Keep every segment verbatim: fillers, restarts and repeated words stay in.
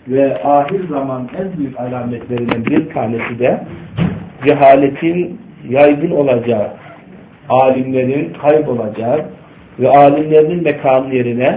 ve ahir zaman en büyük alametlerinden bir tanesi de cehaletin yaygın olacağı, alimlerin kaybolacağı ve alimlerin mekanı yerine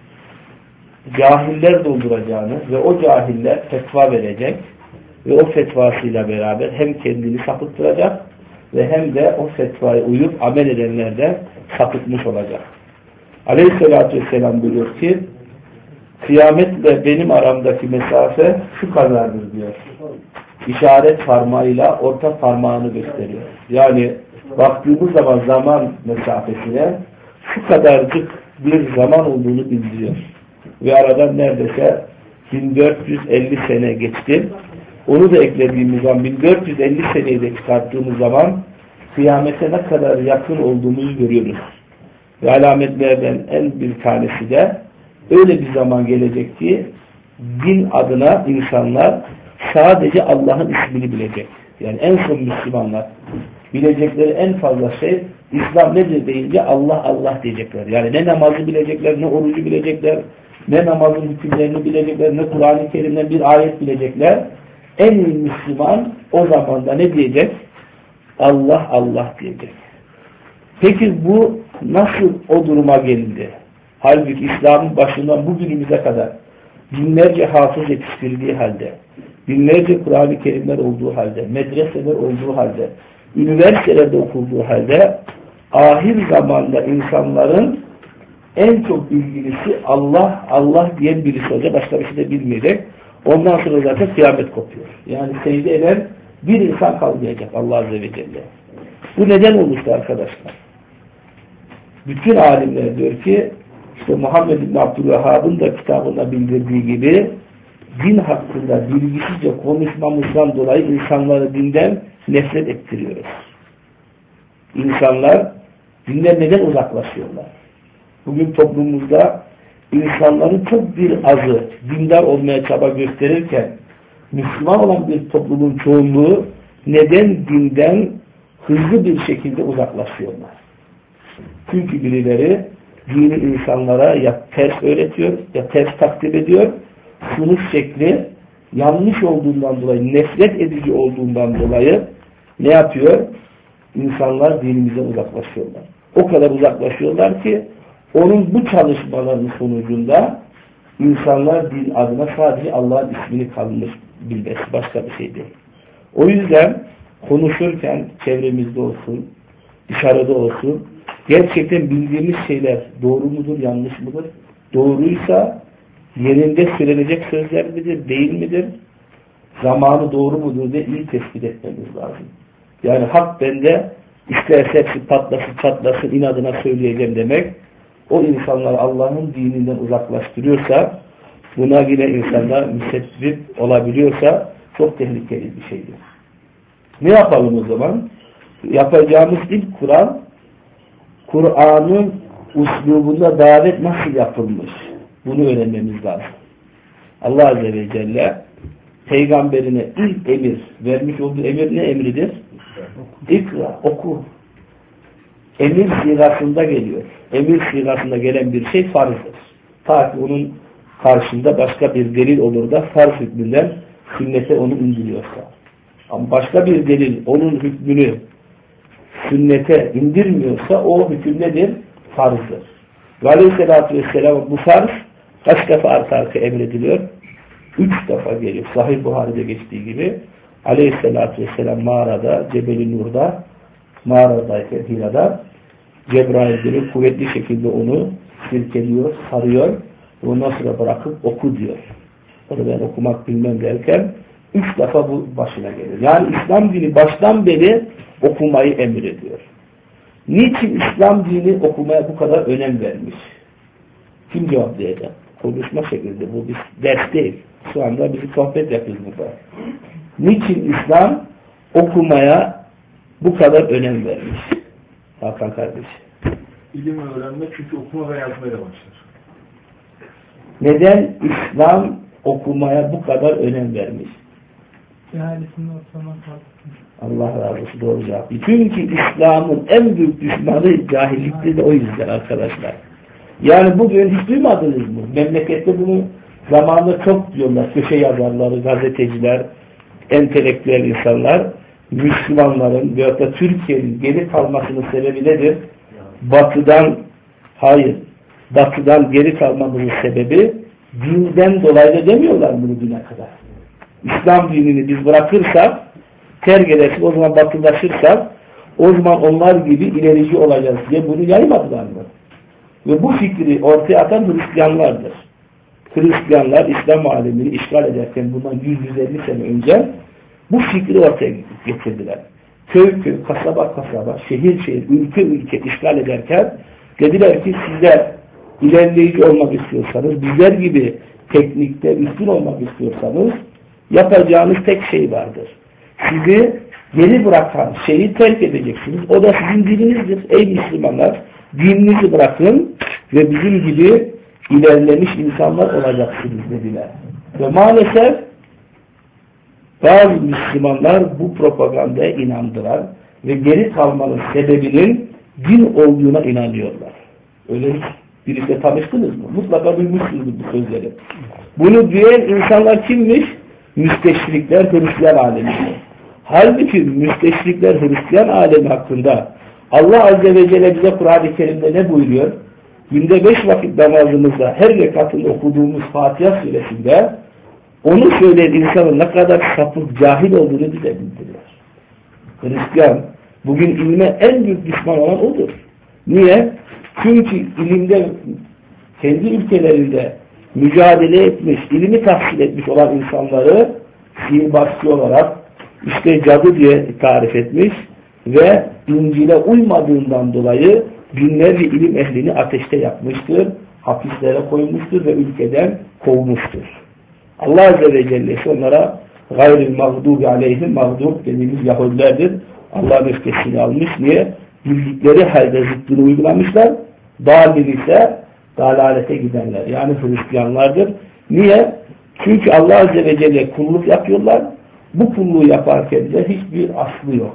cahiller dolduracağını ve o cahiller fetva verecek ve o fetvasıyla beraber hem kendini sapıttıracak ve hem de o fetvaya uyup amel edenler de sapıtmış olacak. Aleyhisselatü Vesselam buyuruyor ki kıyametle benim aramdaki mesafe şu kadardır diyor. İşaret parmağıyla orta parmağını gösteriyor. Yani baktığımız zaman zaman mesafesine şu kadarcık bir zaman olduğunu bildiriyor. Ve aradan neredeyse bin dört yüz elli sene geçti. Onu da eklediğimiz zaman bin dört yüz elli seneyi de çıkarttığımız zaman kıyamete ne kadar yakın olduğumuzu görüyoruz. Ve alametlerden en bir tanesi de öyle bir zaman gelecek ki din adına insanlar sadece Allah'ın ismini bilecek. Yani en son Müslümanlar bilecekleri en fazla şey İslam nedir deyince Allah Allah diyecekler. Yani ne namazı bilecekler, ne orucu bilecekler, ne namazın hükümlerini bilecekler, ne Kur'an-ı Kerim'den bir ayet bilecekler. En iyi Müslüman o zamanda ne diyecek? Allah Allah diyecek. Peki bu nasıl o duruma geldi? Halbuki İslam'ın başından bugünümüze kadar binlerce hafız yetiştirildiği halde, binlerce Kur'an-ı Kerimler olduğu halde, medreseler olduğu halde, üniversitelerde okulduğu halde ahir zamanda insanların en çok bilgilisi Allah, Allah diyen birisi olacak. Başka bir şey de bilmeyecek. Ondan sonra zaten kıyamet kopuyor. Yani secde eden bir insan kalmayacak Allah Azze ve Celle. Bu neden olmuştu arkadaşlar? Bütün alimler diyor ki işte Muhammed bin Abdülvehhab'ın da kitabında bildirdiği gibi din hakkında bilgisizce konuşmamızdan dolayı insanları dinden nefret ettiriyoruz. İnsanlar dinden neden uzaklaşıyorlar? Bugün toplumumuzda insanların çok bir azı dindar olmaya çaba gösterirken Müslüman olan bir toplumun çoğunluğu neden dinden hızlı bir şekilde uzaklaşıyorlar? Çünkü birileri dini insanlara ya ters öğretiyor ya ters takdim ediyor. Sunuş şekli yanlış olduğundan dolayı, nefret edici olduğundan dolayı ne yapıyor? İnsanlar dinimizden uzaklaşıyorlar. O kadar uzaklaşıyorlar ki onun bu çalışmalarının sonucunda insanlar din adına sadece Allah'ın ismini kalmış bilmesi, başka bir şey değil. O yüzden konuşurken çevremizde olsun, dışarıda olsun, gerçekten bildiğimiz şeyler doğru mudur, yanlış mıdır? Doğruysa yerinde söylenecek sözler midir, değil midir? Zamanı doğru mudur diye iyi tespit etmemiz lazım. Yani hak bende, isterse hepsi patlasın çatlasın inadına söyleyeceğim demek, o insanlar Allah'ın dininden uzaklaştırıyorsa, buna yine insanlar müsebbip olabiliyorsa çok tehlikeli bir şeydir. Ne yapalım o zaman? Yapacağımız ilk Kur'an, Kur'an'ın uslubunda davet nasıl yapılmış? Bunu öğrenmemiz lazım. Allah Azze ve Celle peygamberine ilk emir, vermiş olduğu emir ne emridir? İkra, oku. Emir sigasında geliyor. Emir sigasında gelen bir şey farzdır. Ta ki onun karşında başka bir delil olur da farz hükmünden sünnete onu indiriyorsa. Ama başka bir delil onun hükmünü sünnete indirmiyorsa o hüküm nedir? Farzdır. Ve Aleyhisselatü Vesselam bu farz kaç defa arka arka emrediliyor? Üç defa geliyor. Sahih Buhari'de geçtiği gibi Aleyhisselatü Vesselam mağarada, Cebel-i Nur'da mağaradayken Hira'da Cebrail gelip kuvvetli şekilde onu silkeliyor, sarıyor ve ondan sonra bırakıp oku diyor. Onu ben okumak bilmem derken üç defa bu başına gelir. Yani İslam dini baştan beri okumayı emrediyor. Niçin İslam dini okumaya bu kadar önem vermiş? Kim cevaplayacak? Konuşma şekilde. Bu bir ders değil. Şu anda bizi sohbet yapıyoruz burada. Niçin İslam okumaya bu kadar önem vermiş? Hakan kardeş. İlim öğrenme çünkü okuma ve yazmaya da başlar. Neden İslam okumaya bu kadar önem vermiş? Cehalesini ortadan kalksın. Allah razı olsun, doğru cevap. Çünkü İslam'ın en büyük düşmanı cahilliktir de o yüzden arkadaşlar. Yani bugün hiç duymadınız mı? Memlekette bunu zamanında çok diyorlar köşe yazarları, gazeteciler, entelektüel insanlar, Müslümanların veyahut da Türkiye'nin geri kalmasının sebebi nedir? Batıdan, hayır, batıdan geri kalmamızın sebebi dinden dolayı da demiyorlar bunu düne kadar. İslam dinini biz bırakırsak, terk edersek, o zaman batılaşırsak, o zaman onlar gibi ilerici olacağız diye bunu yaymadılar mı? Ve bu fikri ortaya atan Hristiyanlardır. Hristiyanlar İslam alemini işgal ederken bundan yüz yüz elli sene önce bu fikri ortaya getirdiler. Köy köy, kasaba kasaba, şehir şehir, ülke ülke işgal ederken dediler ki sizler ilerleyici olmak istiyorsanız, bizler gibi teknikte üstün olmak istiyorsanız yapacağınız tek şey vardır. Sizi geri bırakan şeyi terk edeceksiniz. O da sizin dininizdir. Ey Müslümanlar, dininizi bırakın ve bizim gibi ilerlemiş insanlar olacaksınız dediler. Ve maalesef bazı Müslümanlar bu propagandaya inandılar ve geri kalmanın sebebinin din olduğuna inanıyorlar. Öyle hiç birisiyle tanıştınız mı? Mutlaka duymuşsunuzdur bu sözleri. Bunu diyen insanlar kimmiş? Müsteşrikler, Hristiyan alemi. Halbuki müsteşrikler, Hristiyan alemi hakkında Allah Azze ve Celle bize Kur'an-ı Kerim'de ne buyuruyor? Günde beş vakit namazımızda her rekatında okuduğumuz Fatiha suresinde onu söyleyen insanın ne kadar sapık, cahil olduğunu bize bildiriyor. Hristiyan bugün ilme en büyük düşman olan odur. Niye? Çünkü ilimde kendi ülkelerinde mücadele etmiş, ilmi tahsil etmiş olan insanları sihirbazcı olarak işte cadı diye tarif etmiş ve İncil'e uymadığından dolayı binlerce ilim ehlini ateşte yakmıştır, hapislere koymuştur ve ülkeden kovmuştur. Allah Azze ve Celle'si onlara gayril mağdubi aleyhim, mağdub dediğimiz Yahudilerdir. Allah'ın öfkesini almış. Niye? Bildikleri halde zıttını uygulamışlar. Dâlil ise dalalete gidenler. Yani Hristiyanlardır. Niye? Çünkü Allah Azze ve Celle kulluk yapıyorlar. Bu kulluğu yaparken de hiçbir aslı yok.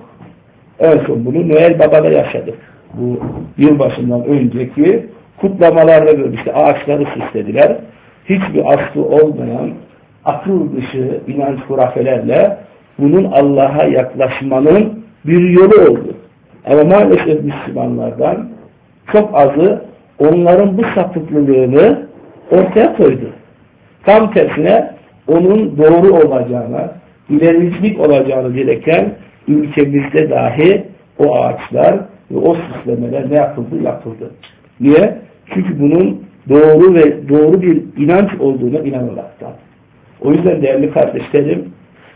En son bunu Noel Baba'da yaşadık. Bu yılbaşından önceki kutlamalarda görmüştü. Ağaçları süslediler. Hiçbir aslı olmayan akıl dışı inanç hurafelerle bunun Allah'a yaklaşmanın bir yolu oldu. Ama maalesef Müslümanlardan çok azı onların bu sapıklılığını ortaya koydu. Tam tersine onun doğru olacağına, ilericilik olacağını dileken ülkemizde dahi o ağaçlar ve o süslemeler ne yapıldı? Yapıldı. Niye? Çünkü bunun doğru ve doğru bir inanç olduğuna inanılmaktan. O yüzden değerli kardeşlerim,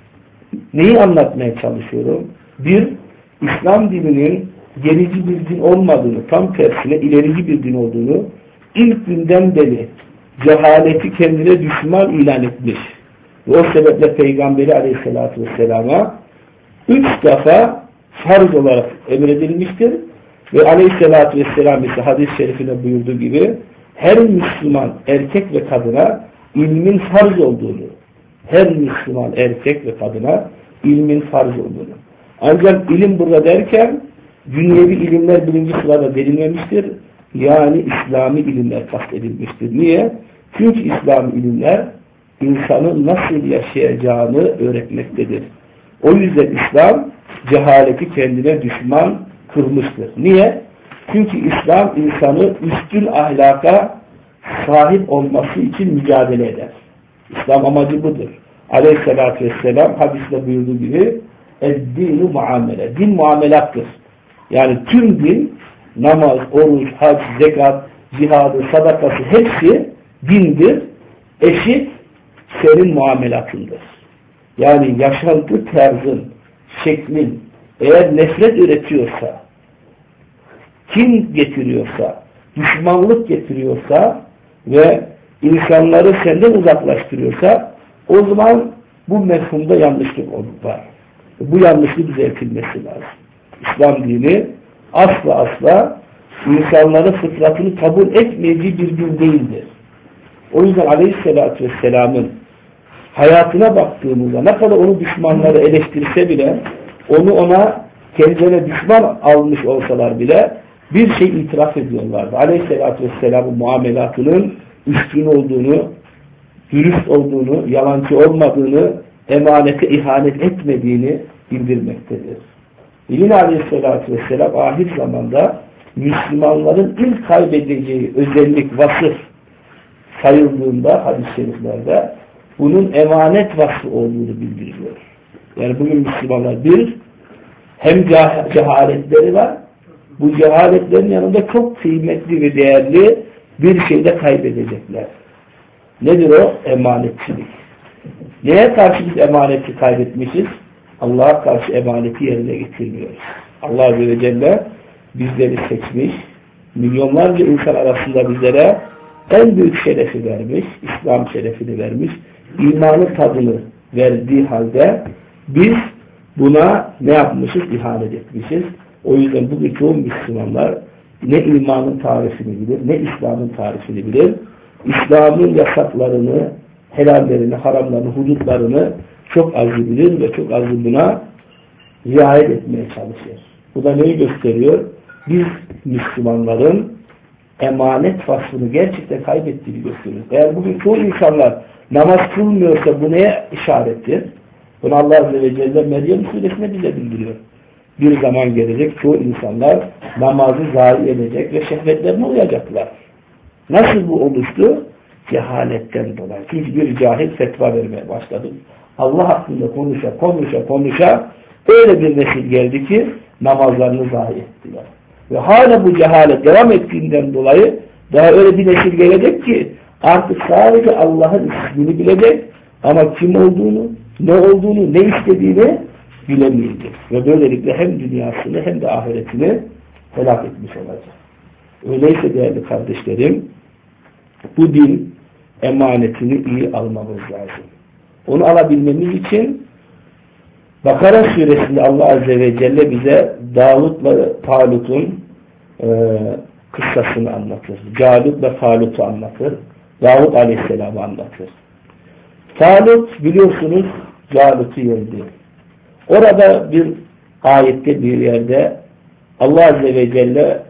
neyi anlatmaya çalışıyorum? Bir, İslam dininin gerici bir din olmadığını, tam tersine ilerici bir din olduğunu ilk günden beri cehaleti kendine düşman ilan etmiş. Ve o sebeple Peygamberi Aleyhisselatü Vesselam'a üç defa farz olarak emredilmiştir. Ve Aleyhisselatü Vesselam ise hadis-i şerifinde buyurduğu gibi her Müslüman erkek ve kadına ilmin farz olduğunu, her Müslüman erkek ve kadına ilmin farz olduğunu. Ancak ilim burada derken dünyevi ilimler birinci sırada verilmemiştir. Yani İslami ilimler kastedilmiştir. Niye? Çünkü İslami ilimler insanın nasıl yaşayacağını öğretmektedir. O yüzden İslam cehaleti kendine düşman kılmıştır. Niye? Çünkü İslam insanı üstün ahlaka sahip olması için mücadele eder. İslam amacı budur. Aleyhissalatü vesselam hadiste buyurduğu gibi eddinu muamele. Din muamelattır. Yani tüm din, namaz, oruç, hac, zekat, cihadı, sadakası hepsi dindir. Eşit senin muamelatındır. Yani yaşantı tarzın, şeklin eğer nefret üretiyorsa, kin getiriyorsa, düşmanlık getiriyorsa ve insanları senden uzaklaştırıyorsa o zaman bu mefhumda yanlışlık var. Bu yanlışlık düzeltilmesi lazım. İslam dini asla asla insanların fıtratını kabul etmediği bir din değildir. O yüzden Aleyhisselatü Vesselam'ın hayatına baktığımızda ne kadar onu düşmanları eleştirse bile onu ona kendilerine düşman almış olsalar bile bir şey itiraf ediyorlardı. Aleyhisselatü Vesselam'ın muamelatının üstün olduğunu, dürüst olduğunu, yalancı olmadığını, emanete ihanet etmediğini bildirmektedir. Yine Aleyhisselatü Vesselam ahir zamanda Müslümanların ilk kaybedeceği özellik, vasıf sayıldığında hadis-i şeriflerde bunun emanet vasfı olduğunu bildiriyor. Yani bugün Müslümanlar bir, hem cehaletleri var, bu cehaletlerin yanında çok kıymetli ve değerli bir şey de kaybedecekler. Nedir o? Emanetçilik. Neye karşı biz emaneti kaybetmişiz? Allah'a karşı emaneti yerine getirmiyoruz. Allah Azze ve Celle bizleri seçmiş, milyonlarca insan arasında bizlere en büyük şerefi vermiş, İslam şerefini vermiş, imanın tadını verdiği halde biz buna ne yapmışız? İhanet etmişiz. O yüzden bugün çoğu Müslümanlar ne imanın tarifini bilir, ne İslam'ın tarifini bilir. İslam'ın yasaklarını, helallerini, haramlarını, hudutlarını çok az bilir ve çok az buna riayet etmeye çalışır. Bu da neyi gösteriyor? Biz Müslümanların emanet vasfını gerçekten kaybettiğini gösteriyor. Eğer bugün çoğu insanlar namaz kılmıyorsa bu neye işarettir? Bunu Allah Azze ve Celle Meryem Suresinde bize bildiriyor. Bir zaman gelecek çoğu insanlar namazı zayi edecek ve şehvetlerine uyacaklar. Nasıl bu oluştu? Cehaletten dolayı. Çünkü bir cahil fetva vermeye başladı. Allah hakkında konuşa konuşa konuşa öyle bir nesil geldi ki namazlarını zayi ettiler. Ve hala bu cehalet devam ettiğinden dolayı daha öyle bir nesil gelecek ki artık sadece Allah'ın ismini bilecek ama kim olduğunu, ne olduğunu, ne istediğini bilemeyecek. Ve böylelikle hem dünyasını hem de ahiretini helak etmiş olacak. Öyleyse değerli kardeşlerim, bu din emanetini iyi almamız lazım. Onu alabilmemiz için Bakara suresinde Allah Azze ve Celle bize Davut'la Talut'un e, kıssasını anlatır. Calut'la Talut'u anlatır. Davut Aleyhisselam'ı anlatır. Talut biliyorsunuz Calut'u yendi. Orada bir ayette bir yerde Allah Azze ve Celle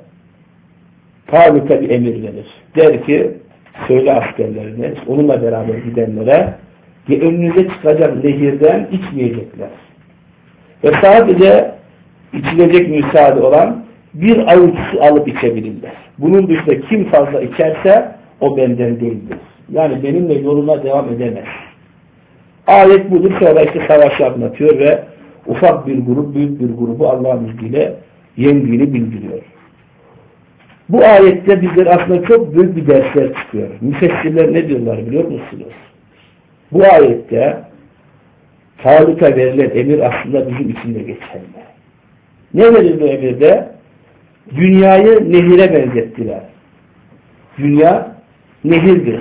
Talut'a bir emir verir. Der ki söyle askerlerine, onunla beraber gidenlere ki önünüze çıkacak nehirden içmeyecekler. Ve sadece içilecek müsaade olan bir avuç su alıp içebilirler. Bunun dışında kim fazla içerse o benden değildir. Yani benimle yoluna devam edemez. Ayet budur. Sonra işte savaşı anlatıyor ve ufak bir grup büyük bir grubu Allah'ın izniyle yendiğini bildiriyor. Bu ayette bizler aslında çok büyük bir dersler çıkıyor. Müfessirler ne diyorlar biliyor musunuz? Bu ayette Talut'a verilen emir aslında bizim için de geçerli. Ne verildi emirde? Dünyayı nehire benzettiler. Dünya nehirdir.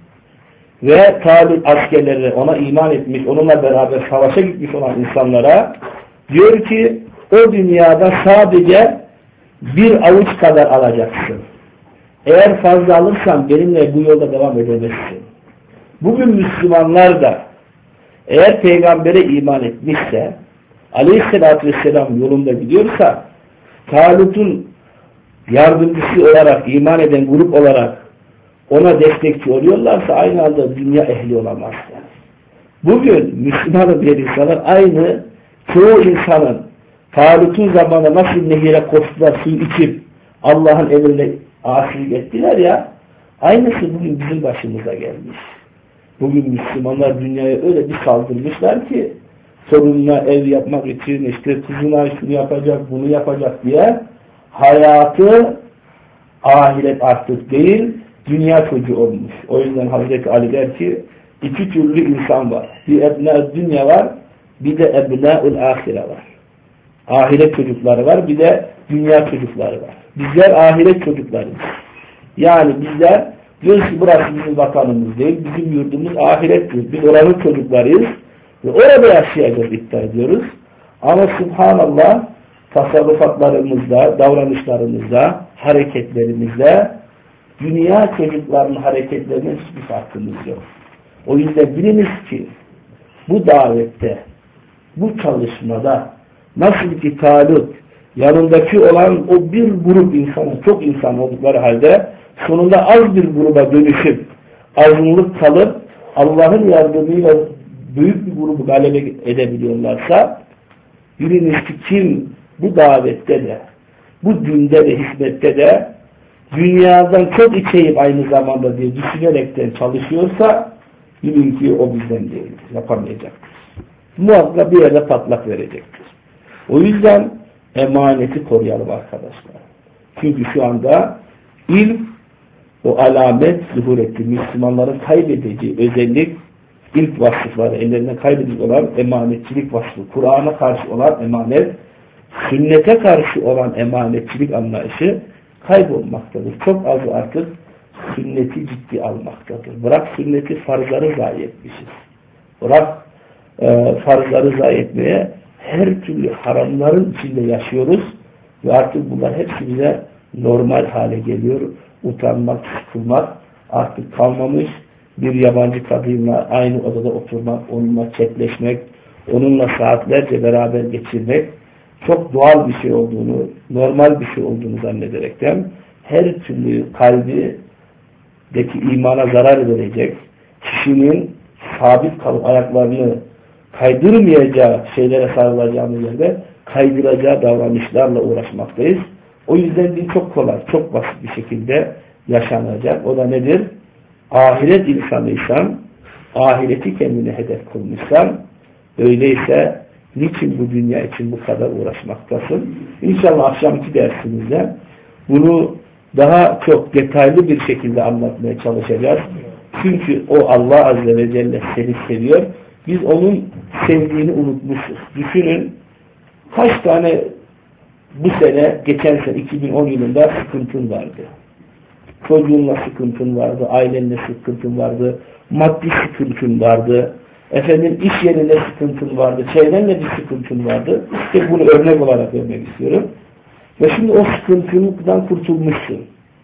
Ve Talut askerleri ona iman etmiş, onunla beraber savaşa gitmiş olan insanlara diyor ki o dünyada sadece bir avuç kadar alacaksın. Eğer fazla alırsan benimle bu yolda devam edemezsin. Bugün Müslümanlar da eğer peygambere iman etmişse, Aleyhisselatü Vesselam yolunda gidiyorsa, Talut'un yardımcısı olarak, iman eden grup olarak ona destekçi oluyorlarsa aynı anda dünya ehli olamazlar. Bugün Müslümanın bir insanlar aynı çoğu insanın Talut'un zamanında nasıl nehire koştular, suyu içip Allah'ın emrine asilik ettiler ya, aynısı bugün bizim başımıza gelmiş. Bugün Müslümanlar dünyaya öyle bir saldırmışlar ki torununa ev yapmak için işte kızına şunu yapacak, bunu yapacak diye hayatı ahiret artık değil, dünya çocuğu olmuş. O yüzden Hazreti Ali der ki iki türlü insan var. Bir ebna dünya var, bir de ebnâ'ul ahire var. Ahiret çocukları var, bir de dünya çocukları var. Bizler ahiret çocuklarıyız. Yani bizler diyoruz ki burası bizim vatanımız değil, bizim yurdumuz ahirettir. Biz oranın çocuklarıyız ve orada yaşayacağız iddia ediyoruz. Ama subhanallah tasarrufatlarımızda, davranışlarımızda, hareketlerimizde dünya çocuklarının hareketlerinin hiçbir farkımız yok. O yüzden biliniz ki bu davette, bu çalışmada nasıl ki Talut yanındaki olan o bir grup insanın, çok insan oldukları halde sonunda az bir gruba dönüşüp azınlık kalıp Allah'ın yardımıyla büyük bir grubu galebe edebiliyorlarsa, biliniz ki kim bu davette de, bu dinde de, hizmette de dünyadan çok içeyip aynı zamanda diye düşünerekten çalışıyorsa, bilin ki o bizden değildir, yapamayacaktır. Muhakkak bir yerde patlak verecektir. O yüzden emaneti koruyalım arkadaşlar. Çünkü şu anda ilk o alamet zuhur etti. Müslümanların kaybedeceği özellik, ilk vasıfları ellerine kaybedici olan emanetçilik vasfı. Kur'an'a karşı olan emanet, sünnete karşı olan emanetçilik anlayışı kaybolmaktadır. Çok az artık sünneti ciddi almaktadır. Bırak sünneti, farzları zayi etmişiz. Bırak e, farzları zayi etmeye, her türlü haramların içinde yaşıyoruz ve artık bunlar hepsi bize normal hale geliyor. Utanmak, sıkılmak artık kalmamış. Bir yabancı kadınla aynı odada oturmak, onunla çetleşmek, onunla saatlerce beraber geçirmek çok doğal bir şey olduğunu, normal bir şey olduğunu zannederekten her türlü kalbideki imana zarar verecek, kişinin sabit kalıp ayaklarını kaydırmayacağı şeylere sarılacağımız yerde kaydıracağı davranışlarla uğraşmaktayız. O yüzden din çok kolay, çok basit bir şekilde yaşanacak. O da nedir? Ahiret insanıysan, ahireti kendine hedef kılmışsan, öyleyse niçin bu dünya için bu kadar uğraşmaktasın? İnşallah akşamki dersimizde bunu daha çok detaylı bir şekilde anlatmaya çalışacağız. Çünkü o Allah Azze ve Celle seni seviyor. Biz onun sevdiğini unutmuşuz. Düşünün, kaç tane bu sene, geçen sene iki bin on yılında sıkıntın vardı. Çocuğunla sıkıntın vardı, ailenle sıkıntın vardı, maddi sıkıntın vardı, efendim iş yerinde sıkıntın vardı, çevrenle bir sıkıntın vardı. İşte bunu örnek olarak vermek istiyorum. Ve şimdi o sıkıntından kurtulmuşsun.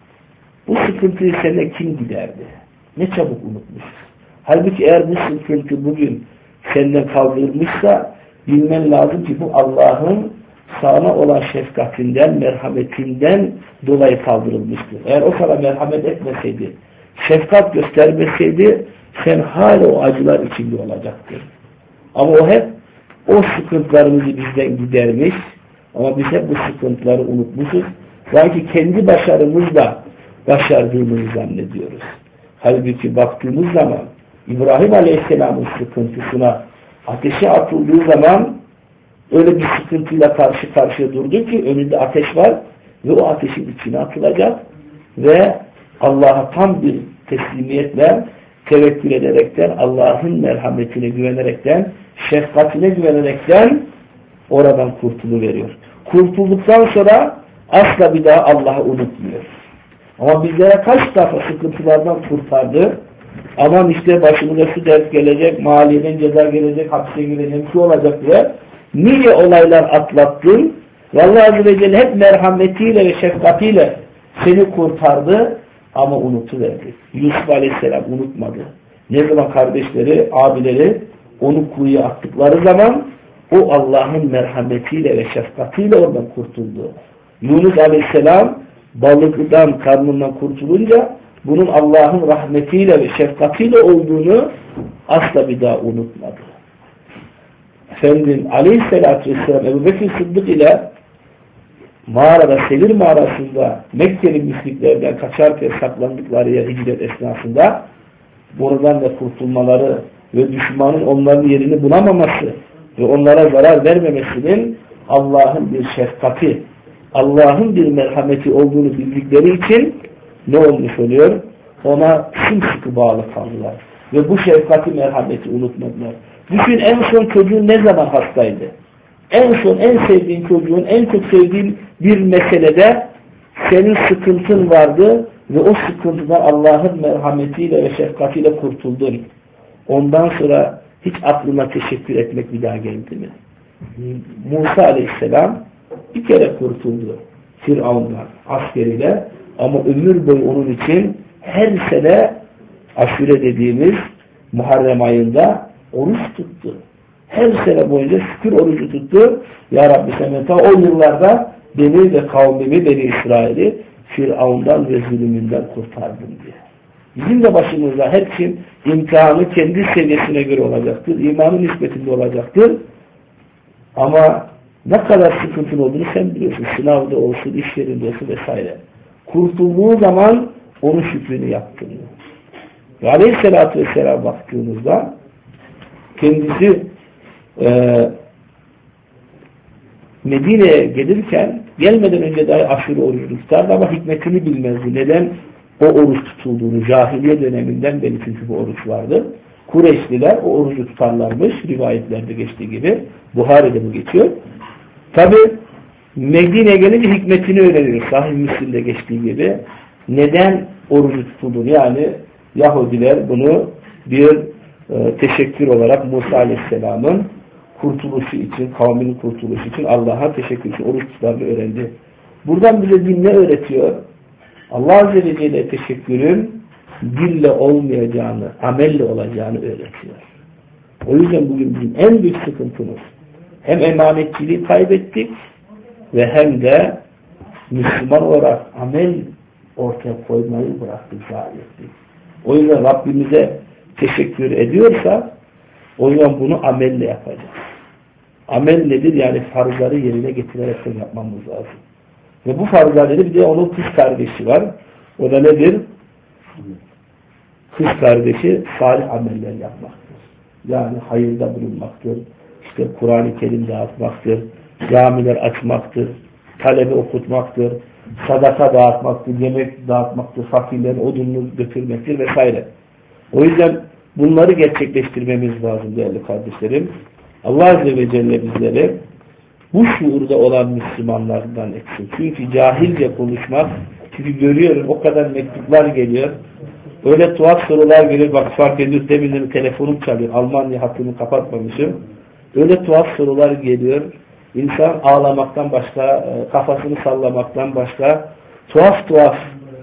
Bu sıkıntıyı sana kim giderdi? Ne çabuk unutmuşsun. Halbuki eğer bu sıkıntı bugün senden kaldırılmışsa bilmen lazım ki bu Allah'ın sana olan şefkatinden, merhametinden dolayı kaldırılmıştır. Eğer o sana merhamet etmeseydi, şefkat göstermeseydi sen hala o acılar içinde olacaktın. Ama o hep o sıkıntılarımızı bizden gidermiş ama biz hep bu sıkıntıları unutmuşuz. Sanki kendi başarımızla başardığımızı zannediyoruz. Halbuki baktığımız zaman İbrahim Aleyhisselam'ın sıkıntısına ateşe atıldığı zaman öyle bir sıkıntıyla karşı karşıya durdu ki önünde ateş var ve o ateşin içine atılacak ve Allah'a tam bir teslimiyetle tevekkül ederekten, Allah'ın merhametine güvenerekten, şefkatine güvenerekten oradan kurtuluveriyor. Kurtulduktan sonra asla bir daha Allah'ı unutmuyor. Ama bizlere kaç defa sıkıntılardan kurtardı. Aman işte başımıza şu dert gelecek, maliyeden ceza gelecek, hapse girecek, şu olacak diye nice olaylar atlattın. Vallahi Azze ve Celle hep merhametiyle ve şefkatiyle seni kurtardı ama unutuverdi. Yusuf Aleyhisselam unutmadı. Ne zaman kardeşleri, abileri onu kuyuya attıkları zaman o Allah'ın merhametiyle ve şefkatiyle oradan kurtuldu. Yunus Aleyhisselam balıktan, karnından kurtulunca bunun Allah'ın rahmetiyle ve şefkatiyle olduğunu asla bir daha unutmadı. Efendim Aleyhisselatü Vesselam Ebu Bekir Sıddık ile mağarada, Sevir mağarasında Mekkeli müşriklerden kaçarken saklandıkları yer hicret esnasında buradan da kurtulmaları ve düşmanın onların yerini bulamaması ve onlara zarar vermemesinin Allah'ın bir şefkati, Allah'ın bir merhameti olduğunu bildikleri için ne olmuş oluyor? Ona sımsıkı bağlı kaldılar. Ve bu şefkati, merhameti unutmadılar. Düşün, en son çocuğun ne zaman hastaydı? En son en sevdiğin çocuğun, en çok sevdiğin bir meselede senin sıkıntın vardı ve o sıkıntıdan Allah'ın merhametiyle ve şefkatiyle kurtuldun. Ondan sonra hiç aklına teşekkür etmek bir daha geldi mi? Musa Aleyhisselam bir kere kurtuldu Firavun'dan askeriyle ama ömür boyu onun için her sene Aşure dediğimiz Muharrem ayında oruç tuttu. Her sene boyunca şükür orucu tuttu. Ya Rabbi sen ta o yıllarda beni ve kavmimi, Beni İsrail'i Firavun'dan ve zulümünden kurtardın diye. Bizim de başımızda hepsinin imtihanı kendi seviyesine göre olacaktır. İmanın nispetinde olacaktır. Ama ne kadar sıkıntın olduğunu sen biliyorsun. Sınavda olsun, iş yerinde olsun vesaire. Kurtulduğu zaman onun şükrünü yaptın. Ve Aleyhisselatü Vesselam baktığımızda kendisi e, Medine'ye gelirken gelmeden önce dahi aşırı oruç tutardı ama hikmetini bilmezdi. Neden o oruç tutulduğunu, cahiliye döneminden beri çünkü bu oruç vardı. Kureyşliler o orucu tutarlarmış. Rivayetlerde geçtiği gibi. Buhari'de bu geçiyor. Tabi Medine'ye gelince hikmetini öğreniyor. Sahih Müslim'de geçtiği gibi. Neden orucu tutulduğunu, yani Yahudiler bunu bir e, teşekkür olarak Musa Aleyhisselam'ın kurtuluşu için, kavminin kurtuluşu için Allah'a teşekkür için oruç tutarını öğrendi. Buradan bize din ne öğretiyor? Allah Azze ve Celle teşekkürün dille olmayacağını, amelle olacağını öğretiyor. O yüzden bugün bizim en büyük sıkıntımız hem emanetçiliği kaybettik ve hem de Müslüman olarak amel ortaya koymayı bıraktık, zayi ettik. O yüzden Rabbimize teşekkür ediyorsa o zaman bunu amelle yapacağız. Amel nedir? Yani farzları yerine getirerek yapmamız lazım. Ve bu farzları bir de onun kız kardeşi var. O da nedir? Kız kardeşi salih ameller yapmaktır. Yani hayırda bulunmaktır. İşte Kur'an-ı Kerim dağıtmaktır. Camiler açmaktır. Talebe okutmaktır. Sadaka dağıtmaktır. Yemek dağıtmaktır. Fakirlerin odununu götürmektir vesaire. O yüzden bunları gerçekleştirmemiz lazım değerli kardeşlerim. Allah Azze ve Celle bizleri bu şuurda olan Müslümanlardan etsin. Çünkü cahilce konuşmak, çünkü görüyorum o kadar mektuplar geliyor. Öyle tuhaf sorular geliyor. Bak fark ediyor, demin telefonum çalıyor. Almanya hattını kapatmamışım. Öyle tuhaf sorular geliyor. İnsan ağlamaktan başka, kafasını sallamaktan başka, tuhaf tuhaf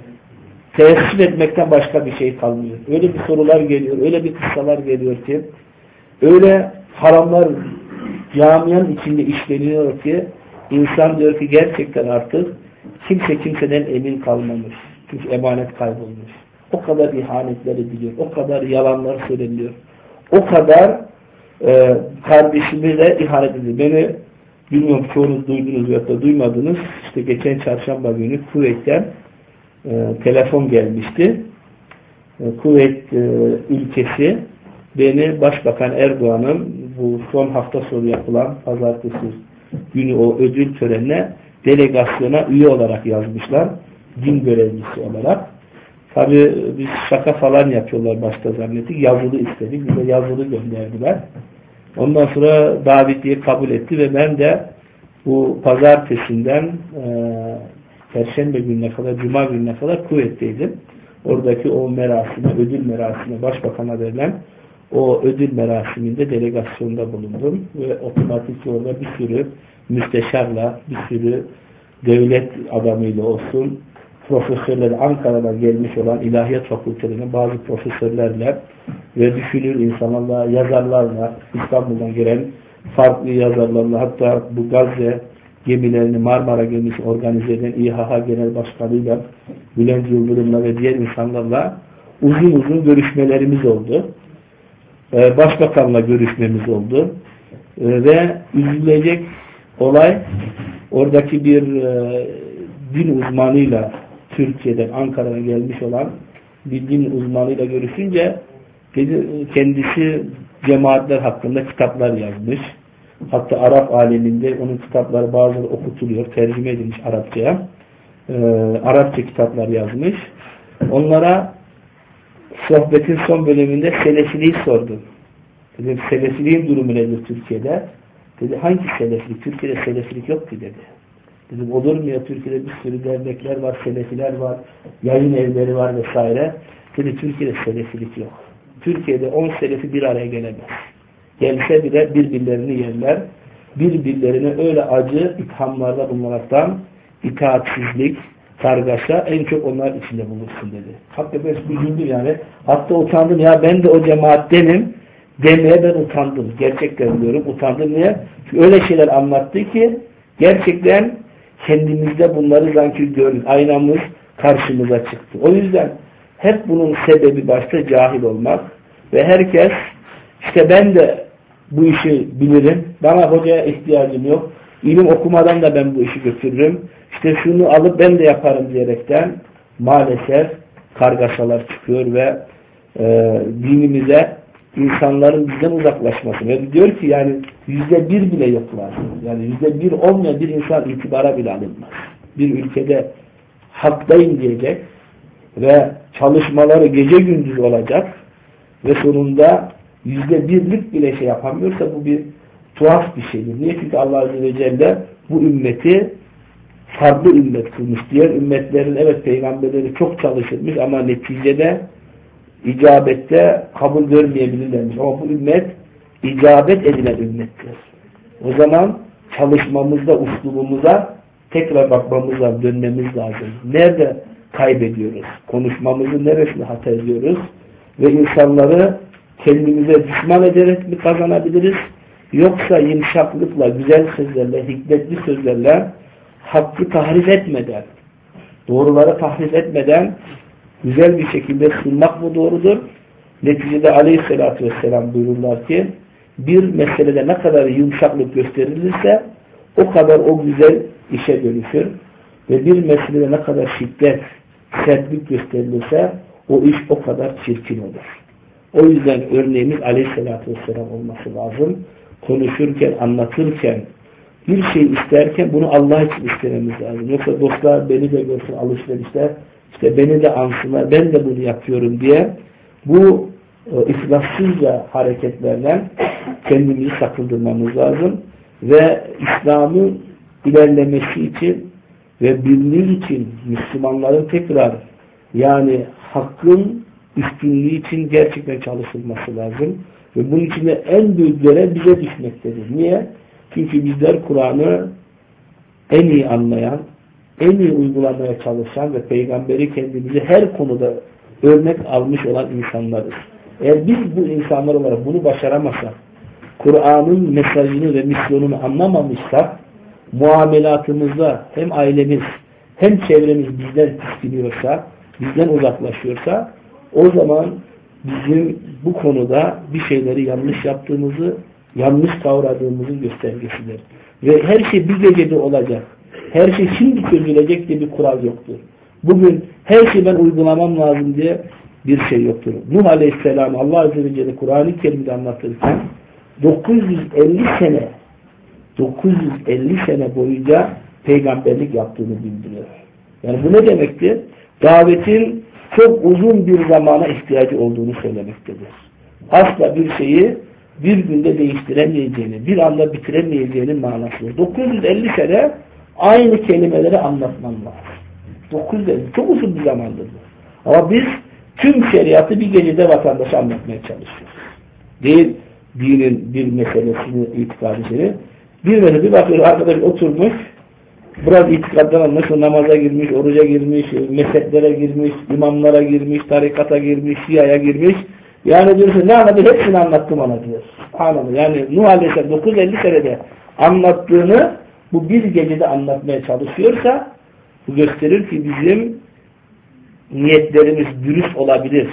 teessüf etmekten başka bir şey kalmıyor. Öyle bir sorular geliyor, öyle bir kıssalar geliyor ki, öyle haramlar camianın içinde işleniyor ki, insan diyor ki gerçekten artık kimse kimseden emin kalmamış. Çünkü emanet kaybolmuş. O kadar ihanetler ediliyor, o kadar yalanlar söyleniyor, o kadar e, kardeşime de ihanet ediliyor. Beni bilmiyorum çoğunuz duydunuz ya da duymadınız. İşte geçen çarşamba günü Kuveyt'ten e, telefon gelmişti. E, Kuveyt e, ülkesi beni Başbakan Erdoğan'ın bu son hafta sonu yapılan pazartesi günü o ödül törenine delegasyona üye olarak yazmışlar. Din görevlisi olarak. Tabi biz şaka falan yapıyorlar başta zannettik. Yazılı istedik. Bize yazılı gönderdiler. Ondan sonra davetiye kabul etti ve ben de bu pazartesinden e, Perşembe gününe kadar, Cuma gününe kadar Kuveyt'teydim. Oradaki o merasime, ödül merasimine, Başbakan'a verilen o ödül merasiminde delegasyonda bulundum. Ve otomatik orada bir sürü müsteşarla, bir sürü devlet adamıyla olsun, profesörler, Ankara'dan gelmiş olan ilahiyat fakültelerinin bazı profesörlerle ve düşünür insanlarla, yazarlarla, İstanbul'dan gelen farklı yazarlarla, hatta bu Gazze gemilerini Marmara gemisi organize eden İHA Genel Başkanı'yla, Bülent Yıldırım'la ve diğer insanlarla uzun uzun görüşmelerimiz oldu. Ee, Başbakanla görüşmemiz oldu. Ee, ve üzülecek olay oradaki bir e, din uzmanıyla, Türkiye'den, Ankara'dan gelmiş olan bir din uzmanıyla görüşünce kendisi cemaatler hakkında kitaplar yazmış. Hatta Arap aleminde onun kitapları bazıları okutuluyor, tercüme edilmiş Arapçaya. Ee, Arapça kitaplar yazmış. Onlara sohbetin son bölümünde selefiliği sordum. Dedim, selefiliğin durumu nedir Türkiye'de? Dedi, hangi selefilik? Türkiye'de selefilik yok ki dedi. Dedim, olur mu ya, Türkiye'de bir sürü dernekler var, selefiler var, yayın evleri var vesaire. Dedi, Türkiye'de selefilik yok. Türkiye'de on selefi bir araya gelemez. Gelse bile birbirlerini yerler. Birbirlerine öyle acı ithamlarda bulunaraktan itaatsizlik, kargaşa en çok onlar içinde bulursun dedi. Hatta ben üzüldüm yani. Hatta utandım ya, ben de o cemaattenim demeye ben utandım. Gerçekten diyorum, utandım. Niye? Çünkü öyle şeyler anlattı ki gerçekten kendimizde bunları sanki gördük. Aynamız karşımıza çıktı. O yüzden hep bunun sebebi başta cahil olmak ve herkes işte ben de bu işi bilirim, bana hocaya ihtiyacım yok, ilim okumadan da ben bu işi götürürüm, işte şunu alıp ben de yaparım diyerekten maalesef kargaşalar çıkıyor ve e, dinimize insanların bizden uzaklaşması. Ve diyor ki yani yüzde bir bile yoklar. Yani yüzde bir olmayan bir insan itibara bile alınmaz. Bir ülkede haktayım diyecek ve çalışmaları gece gündüz olacak ve sonunda yüzde birlik bile şey yapamıyorsa bu bir tuhaf bir şeydir. Niye? Çünkü Allah Azze ve Celle bu ümmeti farklı ümmet kılmış. Diğer ümmetlerin evet peygamberleri çok çalışılmış ama neticede icabette kabul görmeyebilirlermiş. Ama bu ümmet icabet edilen ümmettir. O zaman çalışmamızda, uslubumuza tekrar bakmamız lazım, dönmemiz lazım. Nerede kaybediyoruz? Konuşmamızın neresinde hata ediyoruz? Ve insanları kendimize düşman ederek mi kazanabiliriz? Yoksa yumuşaklıkla, güzel sözlerle, hikmetli sözlerle hakkı tahrif etmeden, doğruları tahrif etmeden güzel bir şekilde sunmak mı doğrudur? Neticede Aleyhisselatü Vesselam buyururlar ki bir meselede ne kadar yumuşaklık gösterilirse o kadar o güzel işe dönüşür. Ve bir meselede ne kadar şiddet, sertlik gösterilirse o iş o kadar çirkin olur. O yüzden örneğimiz Aleyhisselatü Vesselam olması lazım. Konuşurken, anlatırken, bir şey isterken bunu Allah için istememiz lazım. Yoksa dostlar beni de görsün alışverişte, işte beni de ansınlar, ben de bunu yapıyorum diye bu e, ihlassızca hareketlerden kendimizi sakındırmamız lazım. Ve İslam'ın ilerlemesi için ve birliği için Müslümanların tekrar yani hakkın üstünlüğü için gerçekten çalışılması lazım. Ve bunun için de en büyük görev bize düşmektedir. Niye? Çünkü bizler Kur'an'ı en iyi anlayan, en iyi uygulamaya çalışan ve peygamberi kendimizi her konuda örnek almış olan insanlarız. Eğer biz bu insanlar olarak bunu başaramazsak, Kur'an'ın mesajını ve misyonunu anlamamışsak, muamelatımızda hem ailemiz hem çevremiz bizden tiskiniyorsa, bizden uzaklaşıyorsa, o zaman bizim bu konuda bir şeyleri yanlış yaptığımızı, yanlış kavradığımızın göstergesidir. Ve her şey bir gecede olacak. Her şey şimdi çözülecek diye bir kural yoktur. Bugün her şeyi ben uygulamam lazım diye bir şey yoktur. Nuh Aleyhisselam Allah Azze ve Celle Kur'an-ı Kerim'de anlatırken dokuz yüz elli sene dokuz yüz elli sene boyunca peygamberlik yaptığını bildiriyor. Yani bu ne demektir? Davetin çok uzun bir zamana ihtiyacı olduğunu söylemektedir. Asla bir şeyi bir günde değiştiremeyeceğini, bir anda bitiremeyeceğinin manasıdır. dokuz yüz elli sene aynı kelimeleri anlatmam lazım. dokuz yüz elli çok uzun bir zamandır bu. Ama biz tüm şeriatı bir gecede vatandaşa anlatmaya çalışıyoruz. Değil dinin bir meselesini, itikadını. Bir mesela bir bakıyor arkadaş oturmuş, biraz itikaddan almış, namaza girmiş, oruca girmiş, mezheplere girmiş, imamlara girmiş, tarikata girmiş, şiaya girmiş. Yani diyorsun ne anladı? Hepsini anlattım ona diyor. Anladım. Yani Nuh Aleyhisselam dokuz yüz elli senede anlattığını bu bir gecede anlatmaya çalışıyorsa bu gösterir ki bizim niyetlerimiz dürüst olabilir.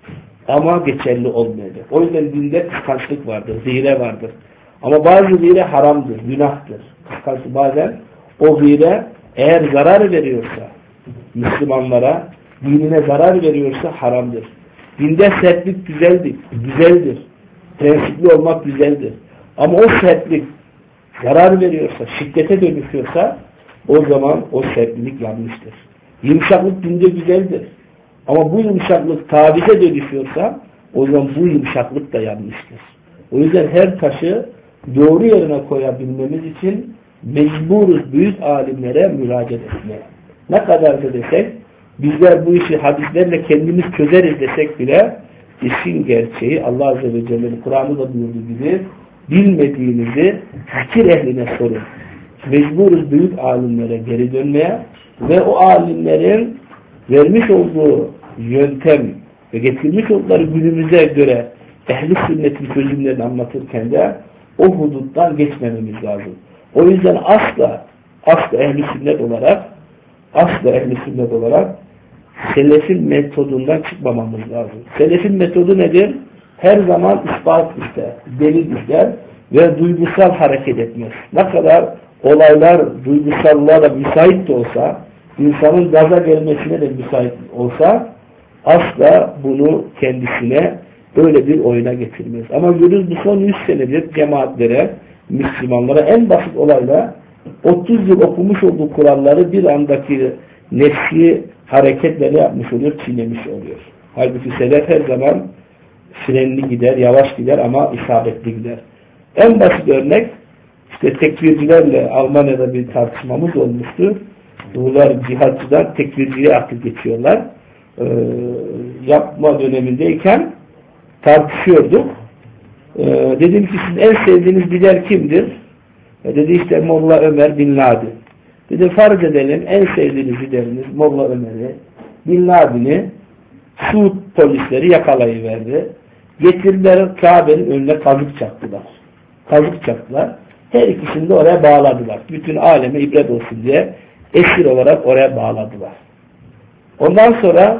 Ama geçerli olmayacak. O yüzden dinde kıskançlık vardır, zihre vardır. Ama bazı zihre haramdır, günahtır. Kıskançlık bazen o zihre eğer zarar veriyorsa Müslümanlara, dinine zarar veriyorsa haramdır. Dinde sertlik güzeldir, güzeldir. Prensipli olmak güzeldir. Ama o sertlik zarar veriyorsa, şiddete dönüşüyorsa o zaman o sertlik yanlıştır. Yumuşaklık dinde güzeldir. Ama bu yumuşaklık tabize dönüşüyorsa o zaman bu yumuşaklık da yanlıştır. O yüzden her taşı doğru yerine koyabilmemiz için mecburuz büyük alimlere müracaat etmeye. Ne kadar da desek bizler bu işi hadislerle kendimiz çözeriz desek bile işin gerçeği Allah Azze ve Celle'nin Kur'an'ı da buyurduğu gibi bilmediğinizi fikir ehline sorun. Mecburuz büyük alimlere geri dönmeye ve o alimlerin vermiş olduğu yöntem ve getirmiş oldukları günümüze göre ehli sünnetin çözümlerini anlatırken de o huduttan geçmememiz lazım. O yüzden asla asla ehli sünnet olarak asla ehli sünnet olarak selefin metodundan çıkmamamız lazım. Selefin metodu nedir? Her zaman ispat ister, delil ister ve duygusal hareket etmez. Ne kadar olaylar duygusallığa da müsait de olsa, insanın gaza gelmesine de müsait olsa, asla bunu kendisine öyle bir oyuna getirmez. Ama görürüz bu son yüz senedir cemaatlere, Müslümanlara en basit olayla otuz yıl okumuş olduğu Kur'anları bir andaki nefsi hareketleri yapmış oluyor, çiğnemiş oluyor. Halbuki selef her zaman frenli gider, yavaş gider ama isabetli gider. En basit örnek, işte tekfircilerle Almanya'da bir tartışmamız olmuştu. Bunlar cihatçıdan tekfirciye akıl geçiyorlar. Ee, yapma dönemindeyken tartışıyorduk. Ee, dedim ki sizin en sevdiğiniz lider kimdir? E dedi işte Molla Ömer Bin Laden. Dedi farz edelim en sevdiğiniz lideriniz Molla Ömer'i, Bin Laden'i Suud polisleri yakalayıverdi. Getirdiler Kabe'nin önüne kazık çaktılar. Kazık çaktılar. Her ikisini de oraya bağladılar. Bütün aleme ibret olsun diye esir olarak oraya bağladılar. Ondan sonra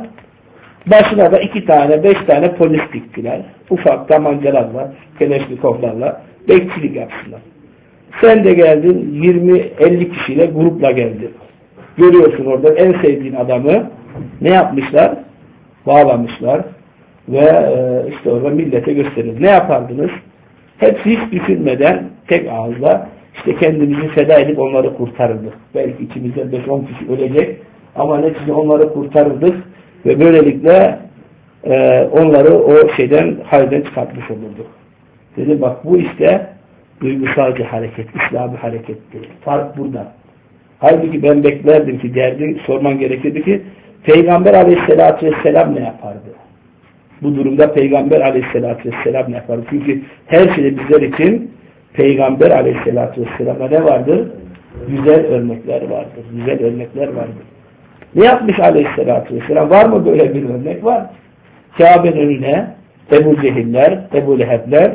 başına da iki tane, beş tane polis diktiler. Ufak tabancalarla, keleşnikoflarla bekçilik yapsınlar. Sen de geldin yirmi elli kişiyle grupla geldin. Görüyorsun orada en sevdiğin adamı ne yapmışlar? Bağlamışlar ve işte orada millete gösterir. Ne yapardınız? Hepsi hiç düşünmeden tek ağızla işte kendimizi feda edip onları kurtarırdık. Belki içimizde beş on kişi ölecek ama neticede onları kurtarırdık ve böylelikle e, onları o şeyden halden çıkartmış olurduk. Dedi bak bu işte duygusal bir hareket, İslami harekettir. Fark burada. Halbuki ben beklerdim ki derdi sorman gerekirdi ki Peygamber Aleyhisselatü Vesselam ne yapardı? Bu durumda Peygamber Aleyhisselatü Vesselam ne yapardı? Çünkü her şeyde bizler için Peygamber Aleyhisselatü Vesselam'a ne vardır? Güzel örnekler vardır. Güzel örnekler vardır. Ne yapmış Aleyhisselatü Vesselam? Var mı böyle bir örnek? Var. Kabe'nin önüne Ebu Cehiller, Ebu Lehebler,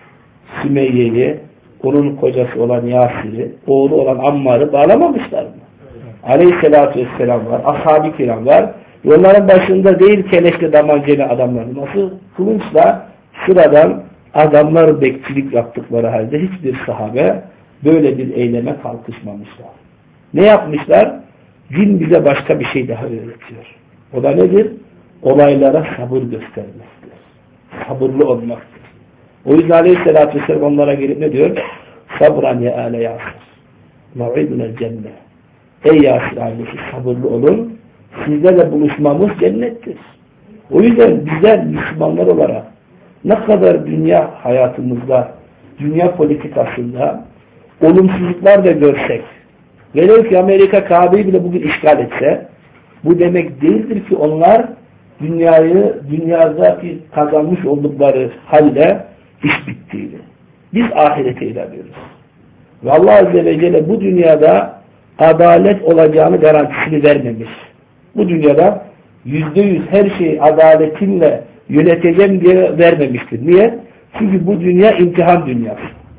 Sümeyye'yi, onun kocası olan Yasir'i, oğlu olan Ammar'ı bağlamamışlar mı? Aleyhisselatü Vesselam var, ashab-ı kiram var. Yolların başında değil keleşle damancayla adamlar. Nasıl? Kılıçla sıradan adamlar bekçilik yaptıkları halde hiçbir sahabe böyle bir eyleme kalkışmamışlar. Ne yapmışlar? Din bize başka bir şey daha öğretiyor. O da nedir? Olaylara sabır göstermektir. Sabırlı olmaktır. O yüzden Aleyhisselatü Vesselam onlara gelip ne diyor? Sabran ya ale Yasir. Mev'idunel cennet. Ey Yasir ailesi sabırlı olun. Sizlerle buluşmamız cennettir. O yüzden bizler Müslümanlar olarak ne kadar dünya hayatımızda, dünya politikasında olumsuzluklar da görsek, velev ki Amerika Kabe'yi bile bugün işgal etse, bu demek değildir ki onlar dünyayı, dünyadaki kazanmış oldukları halde iş bittiğini. Biz ahirete inanıyoruz. Ve Allah Azze ve Celle bu dünyada adalet olacağını garantisini vermemiş. Bu dünyada yüzde yüz her şeyi adaletinle yöneteceğim diye vermemiştir. Niye? Çünkü bu dünya imtihan dünyası.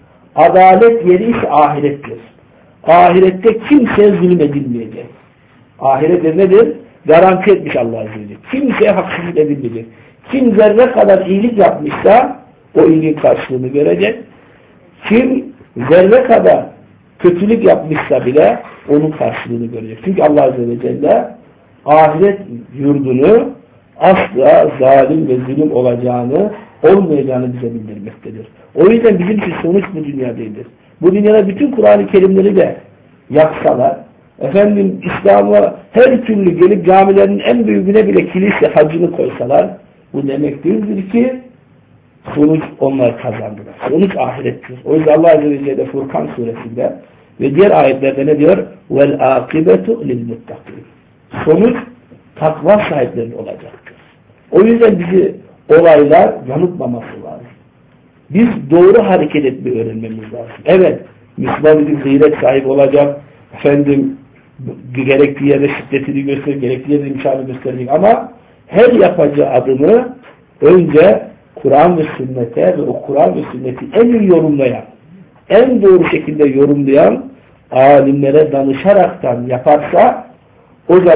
Adalet yeri ise ahirettir. Ahirette kimseye zulmedilmeyecek. Ahirette nedir? Garanti etmiş Allah Azze ve Celle. Kimseye haksızlık edilmeyecek. Kim zerre kadar iyilik yapmışsa o iyiliğin karşılığını görecek. Kim zerre kadar kötülük yapmışsa bile onun karşılığını görecek. Çünkü Allah Azze ve Celle ahiret yurdunu asla zalim ve zulüm olacağını, olmayacağını bize bildirmektedir. O yüzden bizim için sonuç bu dünya değildir. Bu dünyada bütün Kur'an-ı Kerimleri de yaksalar, efendim İslam'a her türlü gelip camilerin en büyüğüne bile kilise hacını koysalar, bu demek değildir ki sonuç onlar kazandılar. Sonuç ahirettir. O yüzden Allah Azze ve Celle Furkan suresinde ve diğer ayetlerde ne diyor? وَالْعَاقِبَةُ لِلْمُتَّقِينَ. Sonuç takva sahiplerinin olacaktır. O yüzden bizi olaylar yanıltmaması lazım. Biz doğru hareket etmeyi öğrenmemiz lazım. Evet, Müslüman bir gayret sahibi olacak. Efendim, gerektiği yerde şiddetini gösterecek, gerektiği yerde imkanı gösterecek. Ama her yapacağı adımı önce Kur'an ve sünnete ve o Kur'an ve sünneti en iyi yorumlayan, en doğru şekilde yorumlayan alimlere danışaraktan yaparsa o zaman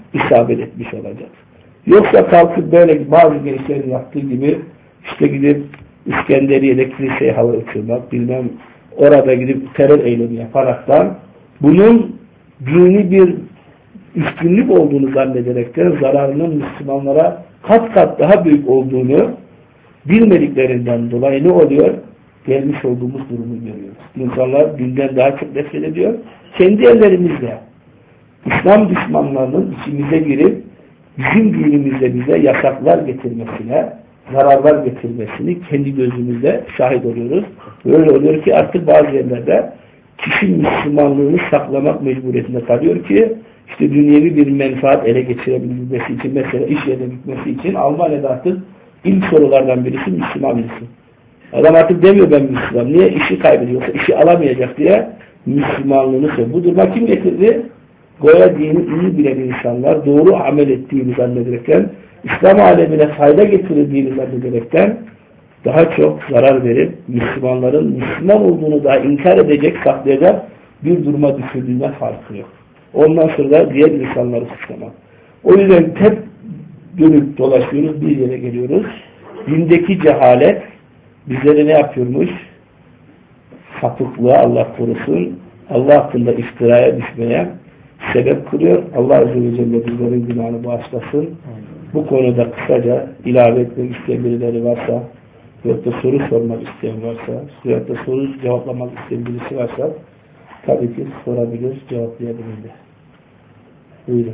isabet etmiş olacak. Yoksa kalkıp böyle bazı gençlerin yaptığı gibi işte gidip İskenderiye'de kiliseye hava uçurmak, bilmem orada gidip terör eylemi yaparaktan bunun dini bir üstünlük olduğunu zannederekten zararının Müslümanlara kat kat daha büyük olduğunu bilmediklerinden dolayı ne oluyor? Gelmiş olduğumuz durumu görüyoruz. İnsanlar dinden daha çok nefret ediyor. Kendi ellerimizle İslam düşmanlarının içimize girip bizim dinimizde bize yasaklar getirmesine, zararlar getirmesini kendi gözümüzde şahit oluyoruz. Öyle oluyor ki artık bazı yerlerde kişi Müslümanlığını saklamak mecburiyetinde kalıyor ki işte dünyevi bir menfaat ele geçirebilmesi için, mesela iş yerine gitmesi için Almanya'da artık ilk sorulardan birisi Müslüman misin? Adam artık demiyor ben Müslüman. Niye? İşi kaybediyorsa, işi alamayacak diye Müslümanlığını söylüyor. Bu duruma kim getirdi? Goya dini iyi bilen insanlar doğru amel ettiğini zannederekten, İslam alemine fayda getirdiğini zannederekten daha çok zarar verip Müslümanların Müslüman olduğunu daha inkar edecek, saklayacak bir duruma düşürdüğünden farkı yok. Ondan sonra da diğer insanları suçlamak. O yüzden hep dönüp dolaşıyoruz, bir yere geliyoruz. Dindeki cehalet bizlere ne yapıyormuş? Sapıklığa Allah korusun, Allah hakkında iftiraya düşmeye sebep kılıyor. Allah Azze ve Celle bizlerin günahını bağışlasın. Bu konuda kısaca ilave etmek isteyen birileri varsa, veyahut da soru sormak isteyen varsa, veyahut da soru cevaplamak isteyen birisi varsa tabii ki sorabilir, cevaplayabilir de. Buyurun.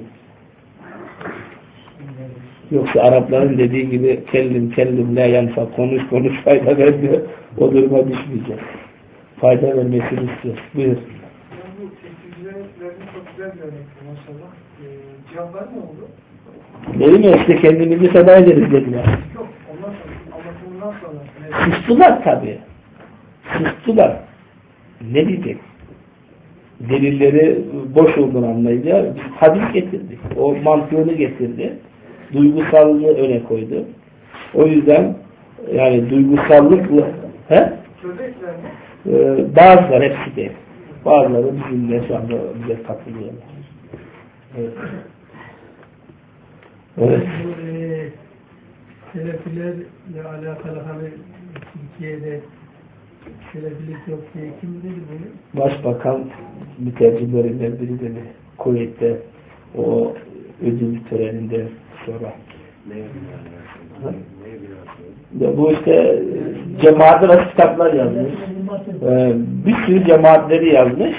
Yoksa Arapların dediği gibi kellim kellim la yanfa, konuş konuş fayda vermiyor. O duruma düşmeyecek. Fayda vermesini istiyor. Buyur. Bu tekniklerin çok güzel bir örnekti maşallah. Ee, cevaplar ne oldu? Dedim ya işte kendimizi feda ederiz dediler. Yok, ondan sonra, anlatımından sonra. Sustular tabii. Sustular. Ne diyecek? Delilleri boş olduğunu anlayınca hadis getirdik. O mantığını getirdi. Duygusallığı öne koydu. O yüzden yani duygusallıkla he? Ee, bazıları hepsi değil. Bazıları bizimle şu anda bize katılıyorlar. Evet. Evet. Bu e, Selefilerle alakalı hani Türkiye'de Selefilik yok diye kim dedi bunu? Başbakan mütercimlerinden biri dedi. Kuveyt'te o ödül töreninde sonra. Ne bu işte cemaatler kitaplar yazmış. Ee, bir sürü cemaatleri yazmış.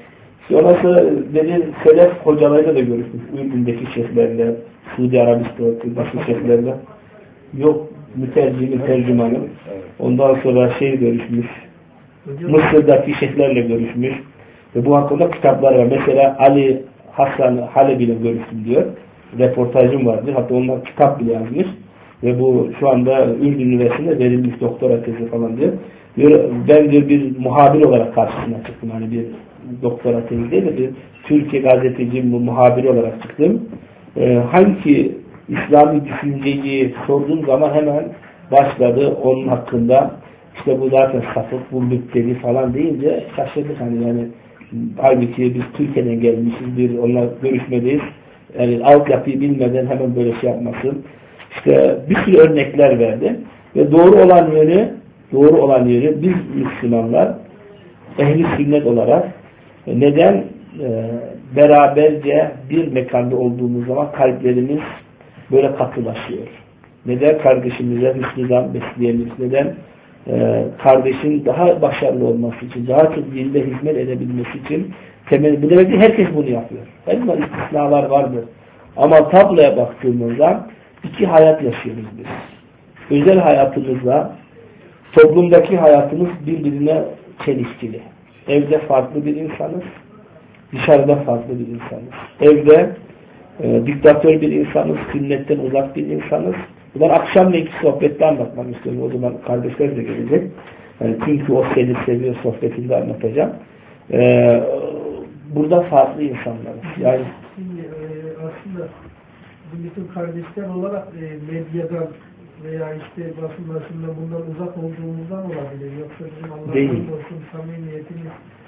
Sonrası dedi Selef hocalarıyla da görüşmüş. Ürdün'deki şeyhlerle, Suudi Arabistan'daki başka şeyhlerle. Yok mütercimi, tercümanı. Ondan sonra şey görüşmüş. Mısır'daki şeyhlerle görüşmüş. Ve bu hakkında kitaplar var. Mesela Ali Hasan Halebi'yle görüştüm diyor. Reportajım vardır. Hatta onlar kitap bile yazmış. Ve bu şu anda Ürdün Üniversitesi'nde verilmiş doktora tezi falan diyor. diyor ben diyor bir muhabir olarak karşısına çıktım. Hani bir doktora tezi değil de bir Türkiye gazeteci muhabiri olarak çıktım. Ee, hangi İslami düşünceyi sorduğum zaman hemen başladı onun hakkında. İşte bu zaten sapık, bu müpteli falan deyince şaşırdık hani yani. Halbuki biz Türkiye'den gelmişiz, bir onunla görüşmedeyiz. Yani altyapıyı bilmeden hemen böyle şey yapmasın. İşte bir sürü örnekler verdi. Ve doğru olan yönü, doğru olan yönü biz Müslümanlar ehli sünnet olarak neden e, beraberce bir mekanda olduğumuz zaman kalplerimiz böyle katılaşıyor. Neden kardeşimize hüsnüdan besleyebiliriz? Neden e, kardeşin daha başarılı olması için, daha çok dinde hizmet edebilmesi için temel, bu demek ki herkes bunu yapıyor. Her zaman istisnalar vardır. Ama tabloya baktığımızda iki hayat yaşıyoruz biz. Özel hayatımızla toplumdaki hayatımız birbirine çelişkili. Evde farklı bir insanız. Dışarıda farklı bir insanız. Evde e, diktatör bir insanız. Sünnetten uzak bir insanız. Bunlar akşamleyin sohbette anlatmak istiyorum. O zaman kardeşler de gelecek. Yani çünkü o seni seviyor sohbetinde anlatacağım. Ee, burada farklı insanlarız. Yani Şimdi e, aslında bütün kardeşler olarak e, medyadan veya işte basın başında bundan uzak olduğumuzdan olabilir. Yoksa bizim Allah'ın olsun samimiyetimiz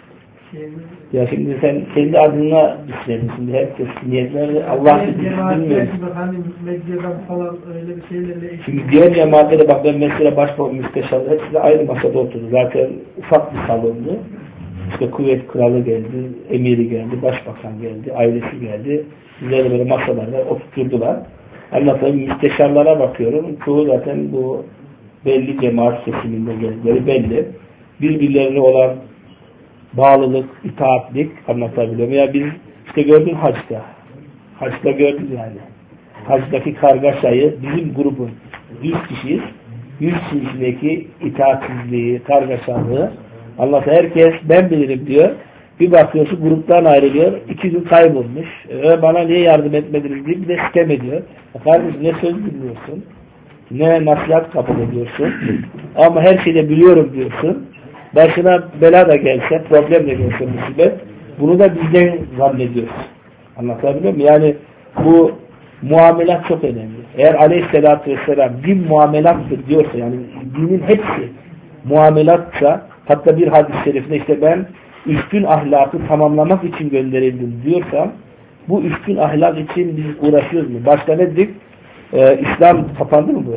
şeyimiz. Ya şimdi sen kendi adına düşünelim. Şimdi herkes niyetleri Allah bilmiyor. Hani medyadan falan öyle bir şeylerle. Şimdi diğer cemaatlere bak, ben mesela başbakan müsteşarı hepsi de aynı masada oturdu. Zaten ufak bir salondu. İşte kuvvet kralı geldi, emiri geldi, başbakan geldi, ailesi geldi. Üzerine böyle masalarda oturtturdular. Anlatılan müsteşarlara bakıyorum. Çoğu zaten bu belli cemaat kesiminde geldikleri belli. Birbirlerine olan bağlılık, itaatlik anlatabiliyorum. Ya biz işte gördük haçta. Haçta gördük yani. Haçtaki kargaşayı bizim grubun yüz kişiyiz. yüz kişideki itaatsizliği, kargaşalığı anlatıyor. Herkes ben bilirim diyor. Bir bakıyorsun gruptan ayrılıyor. İki gün kaybolmuş. E, bana niye yardım etmediniz diye bir de sitem ediyor. Kardeşim ne söz bilmiyorsun. Ne nasihat kabul ediyorsun. Ama her şeyi de biliyorum diyorsun. Başına bela da gelse, problem de gelse musibet, bunu da bizden zannediyoruz. Anlatabiliyor muyum? Yani bu muamelat çok önemli. Eğer aleyhissalatü vesselam din muamelattır diyorsa, yani dinin hepsi muamelatsa, hatta bir hadis-i şerifinde işte ben üstün ahlakı tamamlamak için gönderildim diyorsam, bu üstün ahlak için biz uğraşıyoruz mu? Başta ne dedik? Ee, İslam kapandı mı bu?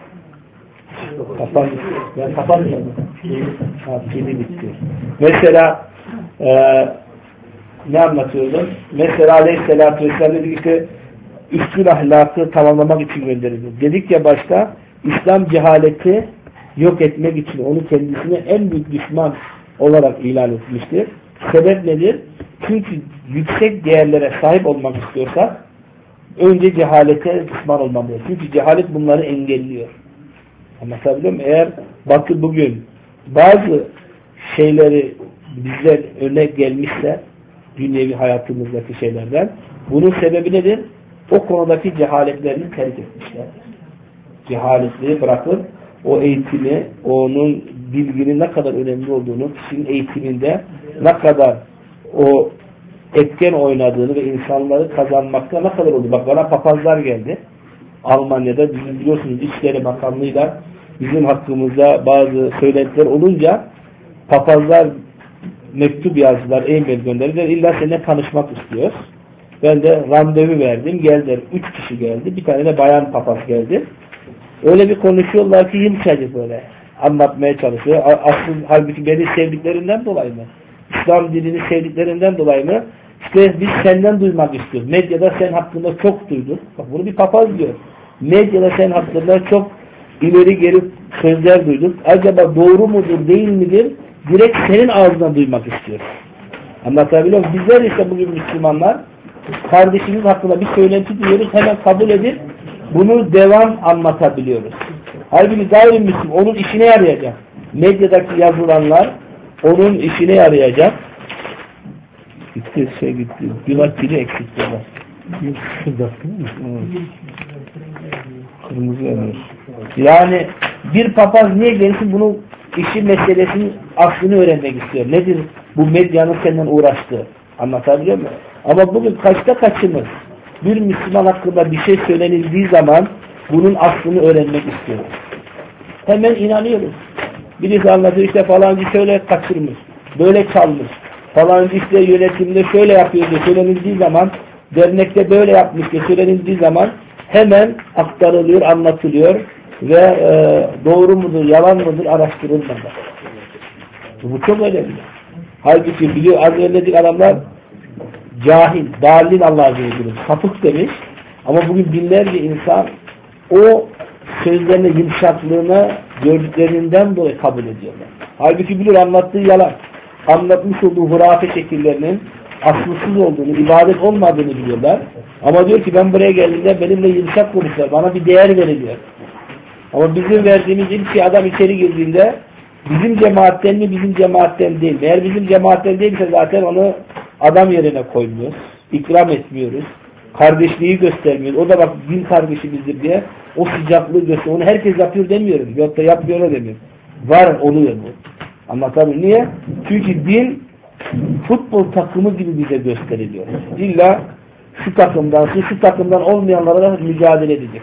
Kapandı. Ben kapanmıyorum. Ha, pili bitti. Mesela e, ne anlatıyordum? Mesela aleyhissalatü vesselam dedik işte üstün ahlakı tamamlamak için gönderildim. Dedik ya başta, İslam cehaleti yok etmek için onu kendisine en büyük düşman olarak ilan etmiştir. Sebep nedir? Çünkü yüksek değerlere sahip olmak istiyorsak önce cehalete düşman olmamız. Çünkü cehalet bunları engelliyor. Anlatabiliyor muyum? Eğer Batı bugün bazı şeyleri bizden örnek gelmişse dünyevi hayatımızdaki şeylerden, bunun sebebi nedir? O konudaki cehaletlerini terk etmişler. Cehaletleri bırakıp o eğitimi, onun bilginin ne kadar önemli olduğunu, kişinin eğitiminde ne kadar o etken oynadığını ve insanları kazanmakta ne kadar oldu. Bak bana papazlar geldi. Almanya'da bizim biliyorsunuz İçişleri Bakanlığı'yla bizim hakkımızda bazı söylentiler olunca papazlar mektup yazdılar, e-mail gönderdiler. İlla seninle tanışmak istiyoruz. Ben de randevu verdim. Geldiler. Üç kişi geldi. Bir tane de bayan papaz geldi. Öyle bir konuşuyorlar ki yumuşacık böyle. Anlatmaya çalışıyor. Aslında halbuki beni sevdiklerinden dolayı mı? İslam dinini sevdiklerinden dolayı mı? İşte biz senden duymak istiyoruz. Medyada sen hakkında çok duyduk. Bak bunu bir papaz diyor. Medyada sen hakkında çok ileri geri sözler duyduk. Acaba doğru mudur değil midir? Direkt senin ağzından duymak istiyoruz. Anlatabiliyor muyum? Bizler ise bugün Müslümanlar kardeşimiz hakkında bir söylenti duyuyoruz. Hemen kabul edip bunu devam anlatabiliyoruz. Halbuki gayrimüslim onun işine yarayacak. Medyadaki yazılanlar onun işine yarayacak. Gitti şey gitti. Gülat pili eksikti. Kırmızı yanıyor. Yani bir papaz niye gelsin bunu işi meselesinin aslını öğrenmek istiyor. Nedir bu medyanın senden uğraştığı? Anlatabiliyor muyum? Ama bugün kaçta kaçımız bir Müslüman hakkında bir şey söylenildiği zaman bunun aslını öğrenmek istiyoruz. Hemen inanıyoruz. Birisi anlatıyor işte falancı şöyle kaçırmış, böyle çalmış, falancı işte yönetimde şöyle yapıyor diye söylenildiği zaman, dernekte böyle yapmış diye söylenildiği zaman hemen aktarılıyor, anlatılıyor ve e, doğru mudur, yalan mıdır araştırılmadan. Bu çok önemli. Halbuki biliyor, az önce adamlar cahil, dalil Allah'a göre sapık demiş ama bugün binlerce insan o sözlerine yumuşaklığına gördüklerinden dolayı kabul ediyorlar. Halbuki bilir anlattığı yalan. Anlatmış olduğu hurafe şekillerinin asılsız olduğunu, ibadet olmadığını biliyorlar. Ama diyor ki ben buraya geldiğimde benimle yumuşak konuştular. Bana bir değer veriliyor. Ama bizim verdiğimiz ilk şey adam içeri girdiğinde bizim cemaatten mi bizim cemaatten değil. Eğer bizim cemaatten değilse zaten onu adam yerine koymuyoruz. İkram etmiyoruz. Kardeşliği göstermiyoruz. O da bak din kardeşimizdir diye o sıcaklığı gösteriyor. Onu herkes yapıyor demiyorum. Yok da yapmıyor demiyorum. Var oluyor bu. Anlatabiliyor. Niye? Çünkü din futbol takımı gibi bize gösteriliyor. İlla şu takımdan, şu, şu takımdan olmayanlara mücadele edecek.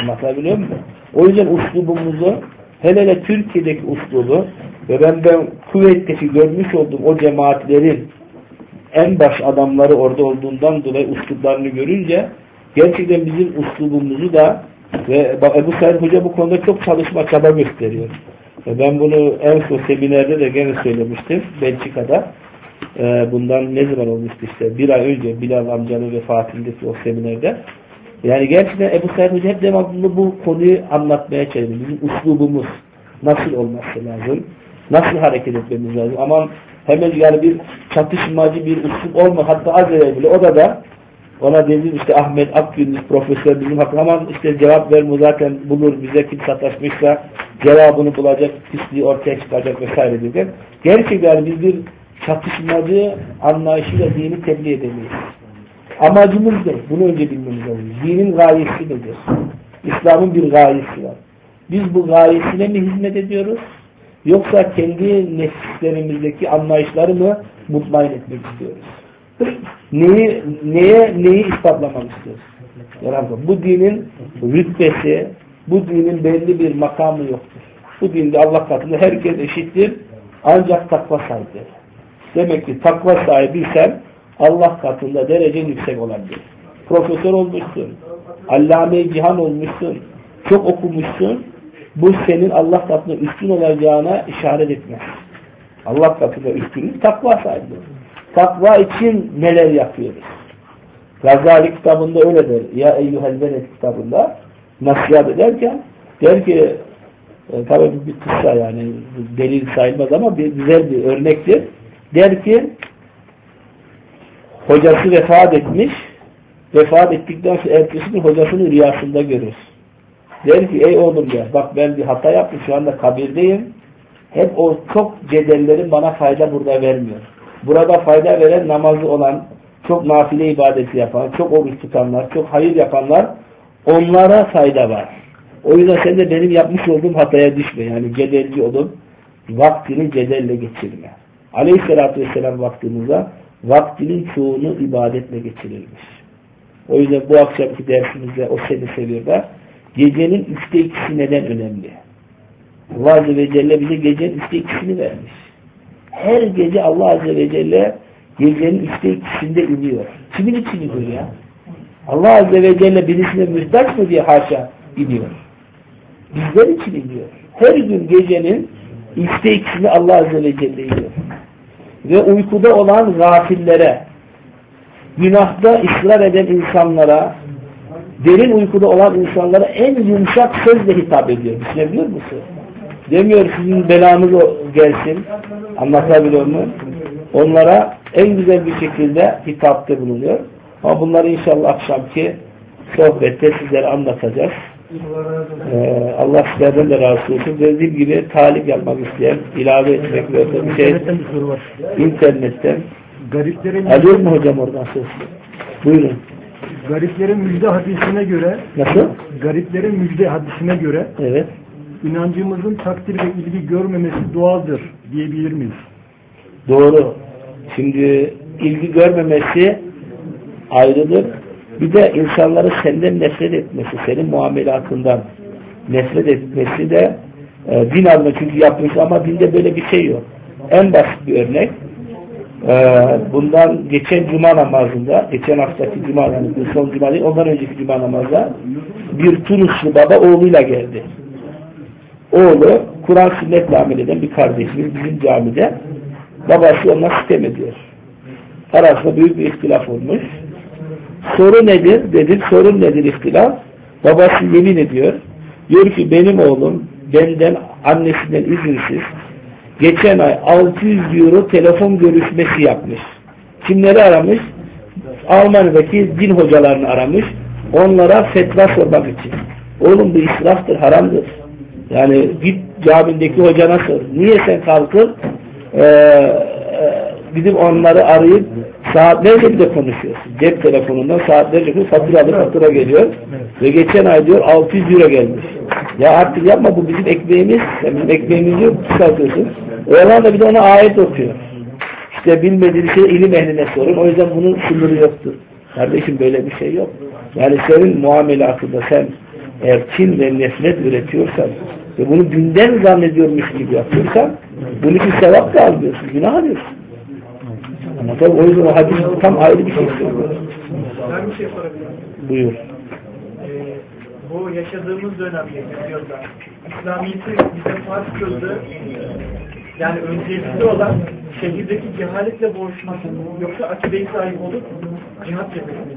Anlatabiliyor muyum? O yüzden uslubumuzu hele hele Türkiye'deki uslubu ve ben ben Kuveyt'teki görmüş olduğum o cemaatlerin en baş adamları orada olduğundan dolayı üsluplarını görünce gerçekten bizim üslubumuzu da ve Ebu Said Hoca bu konuda çok çalışma çaba gösteriyor. Ben bunu en son seminerde de gene söylemiştim Belçika'da. Bundan ne zaman olmuştu işte bir ay önce Bilal amcanın vefatındaki o seminerde. Yani gerçekten Ebu Said Hoca hep devamlı bu konuyu anlatmaya çalışıyor. Bizim üslubumuz nasıl olması lazım? Nasıl hareket etmemiz lazım? Aman hemen yani bir çatışmacı bir üslup olma. Hatta az evvel bile o da da ona dedim işte Ahmet Akgündüz profesör bizim hakkında aman işte cevap verme zaten bulur bize kim sataşmışsa cevabını bulacak, pisliği ortaya çıkacak vesaire diyor. Gerçekten biz bir çatışmacı anlayışıyla dini tebliğ edemeyiz. Amacımız ne? Bunu önce bilmemiz lazım. Dinin gayesi nedir? İslam'ın bir gayesi var. Biz bu gayesine mi hizmet ediyoruz? Yoksa kendi nefislerimizdeki anlayışları mı mutmain etmek istiyoruz? Neyi, neye, neyi ispatlamak istiyoruz? Yani bu dinin rütbesi, bu dinin belli bir makamı yoktur. Bu dinde Allah katında herkes eşittir. Ancak takva sahibidir. Demek ki takva sahibiysen Allah katında derecen yüksek olabilir. Profesör olmuşsun, allame-i cihan olmuşsun, çok okumuşsun. Bu senin Allah katında üstün olacağına işaret etmez. Allah katında üstünlük takva sahibidir. Takva için neler yapıyoruz? Gazali kitabında öyle der. Ya Eyyuhel Veled kitabında nasihat ederken der ki e, tabii bir kıssa yani delil sayılmaz ama bir, güzel bir örnektir. Der ki hocası vefat etmiş, vefat ettikten sonra ertesi gün hocasını rüyasında görür. Der ki ey oğlum der, bak ben bir hata yaptım, şu anda kabirdeyim. Hep o çok cedellerin bana fayda burada vermiyor. Burada fayda veren namazı olan, çok nafile ibadeti yapan, çok oruç tutanlar, çok hayır yapanlar, onlara fayda var. O yüzden sen de benim yapmış olduğum hataya düşme. Yani cedelci olup vaktini cedelle geçirme. Aleyhisselatü vesselam vaktimize vaktinin çoğunu ibadetle geçirilmiş. O yüzden bu akşamki dersimizde o seni seviyor da gecenin üçte ikisi neden önemli? Allah Azze ve Celle bize gecenin üçte ikisini vermiş. Her gece Allah Azze ve Celle gecenin üçte ikisinde iniyor. Kimin için iniyor ya? Allah Azze ve Celle birisine mühtaç mı diye haşa iniyor. Bizler için iniyor. Her gün gecenin üçte ikisini Allah Azze ve Celle iniyor. Ve uykuda olan gafillere, günahda ısrar eden insanlara, derin uykuda olan insanlara en yumuşak sözle hitap ediyor. Düşünebiliyor musun? Demiyor sizin belanız gelsin. Anlatabiliyor mu? Onlara en güzel bir şekilde hitapta bulunuyor. Ama bunları inşallah akşamki sohbette sizlere anlatacağız. Ee, Allah sizlerden de razı olsun. Dediğim gibi talip yapmak isteyen, ilave etmek ve bir şey internetten. Gariplerin Alıyor mu hocam oradan söz? Buyurun. Gariplerin müjde hadisine göre Nasıl? Gariplerin müjde hadisine göre Evet. inancımızın takdir ve ilgi görmemesi doğaldır diyebilir miyiz? Doğru. Şimdi ilgi görmemesi ayrıdır. Bir de insanları senden nefret etmesi, senin muamelatından nefret etmesi de e, din adına çünkü yapmış ama dinde böyle bir şey yok. En basit bir örnek e, bundan geçen cuma namazında, geçen haftaki cuma yani son cuma değil, ondan önceki cuma namazda bir Tunuslu baba oğluyla geldi. Oğlu Kur'an sünnetle amel eden bir kardeşimiz bizim camide, babası ona sitem ediyor. Arasında büyük bir ihtilaf olmuş. Soru nedir? Dedik. Sorun nedir ihtilaf? Babası yemin ediyor. Diyor ki benim oğlum benden annesinden izinsiz geçen ay altı yüz euro telefon görüşmesi yapmış. Kimleri aramış? Almanya'daki din hocalarını aramış. Onlara fetva sormak için. Oğlum bu israftır, haramdır. Yani git camindeki hocana sor. Niye sen kalkıp e, e, gidip onları arayıp saatlerce bir de konuşuyorsun. Cep telefonundan saatlerce bir faturalı fatura geliyor. Evet. Ve geçen ay diyor altı yüz euro gelmiş. Ya artık yapma, bu bizim ekmeğimiz. Yani bizim ekmeğimiz yok. Kısaltıyorsun. Oradan da bir de ona ayet okuyor. İşte bilmediğin şey ilim ehline sorun. O yüzden bunun sınırı yoktur. Kardeşim böyle bir şey yok. Yani senin muamelatında sen eğer kin ve nefret üretiyorsan Ve bunu dinden zannediyormuş gibi yapıyorsan bunu bir sevap da almıyorsun, günah alıyorsun. Ama tabi o yüzden o hadis tam ayrı bir şey söylüyor. Ben bir şey sorabilirim. Buyur. Ee, bu yaşadığımız dönemde diyorlar. İslamiyet'i bize farz kıldı. Yani öncelikli olan şehirdeki cehaletle boğuşması yoksa akide-i sahip olup cihat cephesini.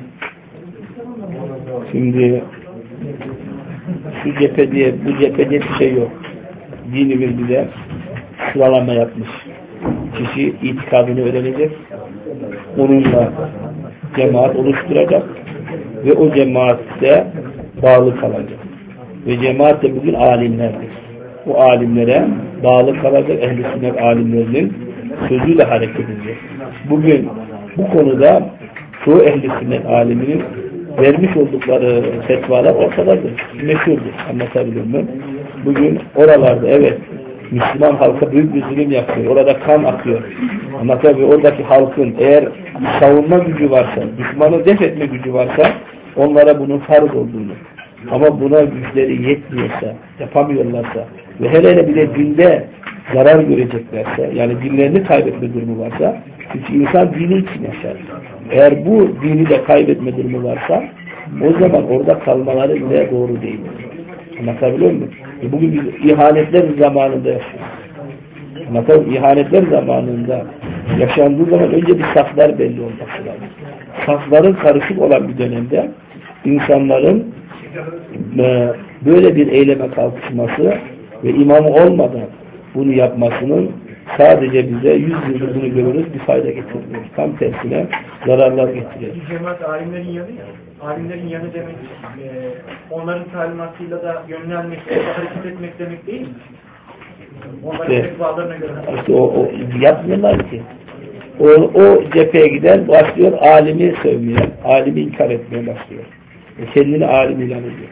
Şimdi şu cephe diye, bu cephe diye bir şey yok. Dinimiz bize sıralama yapmış. Kişi itikadını öğrenecek, onunla cemaat oluşturacak ve o cemaatte bağlı kalacak. Ve cemaat de bugün alimlerdir. O alimlere bağlı kalacak, ehl-i sünnet alimlerinin sözüyle hareket edecek. Bugün bu konuda çoğu ehl-i sünnet aliminin vermiş oldukları fetvalar ortadadır. Meşhurdur. Anlatabiliyor muyum? Bugün oralarda evet Müslüman halka büyük bir zulüm yapıyor. Orada kan akıyor. Ama tabii oradaki halkın eğer savunma gücü varsa, düşmanı def etme gücü varsa onlara bunun farz olduğunu. Ama buna güçleri yetmiyorsa, yapamıyorlarsa ve hele hele bir de dinde zarar göreceklerse, yani dinlerini kaybetme durumu varsa, çünkü insan dini için yaşar. Eğer bu dini de kaybetme durumu varsa, o zaman orada kalmaları bile doğru değil. Anlatabiliyor muyum? E bugün biz ihanetler zamanında yaşıyoruz. Anlatabiliyor muyum? İhanetler zamanında yaşandığı zaman önce bir saflar belli olması lazım. Safların karışık olan bir dönemde insanların e, böyle bir eyleme kalkışması ve imamı olmadan bunu yapmasının sadece bize yüz yıldır bunu görürüz, bir fayda getirmiyor. Tam tersine zararlar getiriyor. Cemaat alimlerin yanı ya. Alimlerin yanı demek e, onların talimatıyla da yönlenmek, hareket etmek demek değil mi? Onların İşte, fetvalarına göre. işte o, o yapmıyorlar ki. O, o cepheye giden başlıyor alimi sövmeye, alimi inkar etmeye başlıyor. E kendini alim ilan ediyor.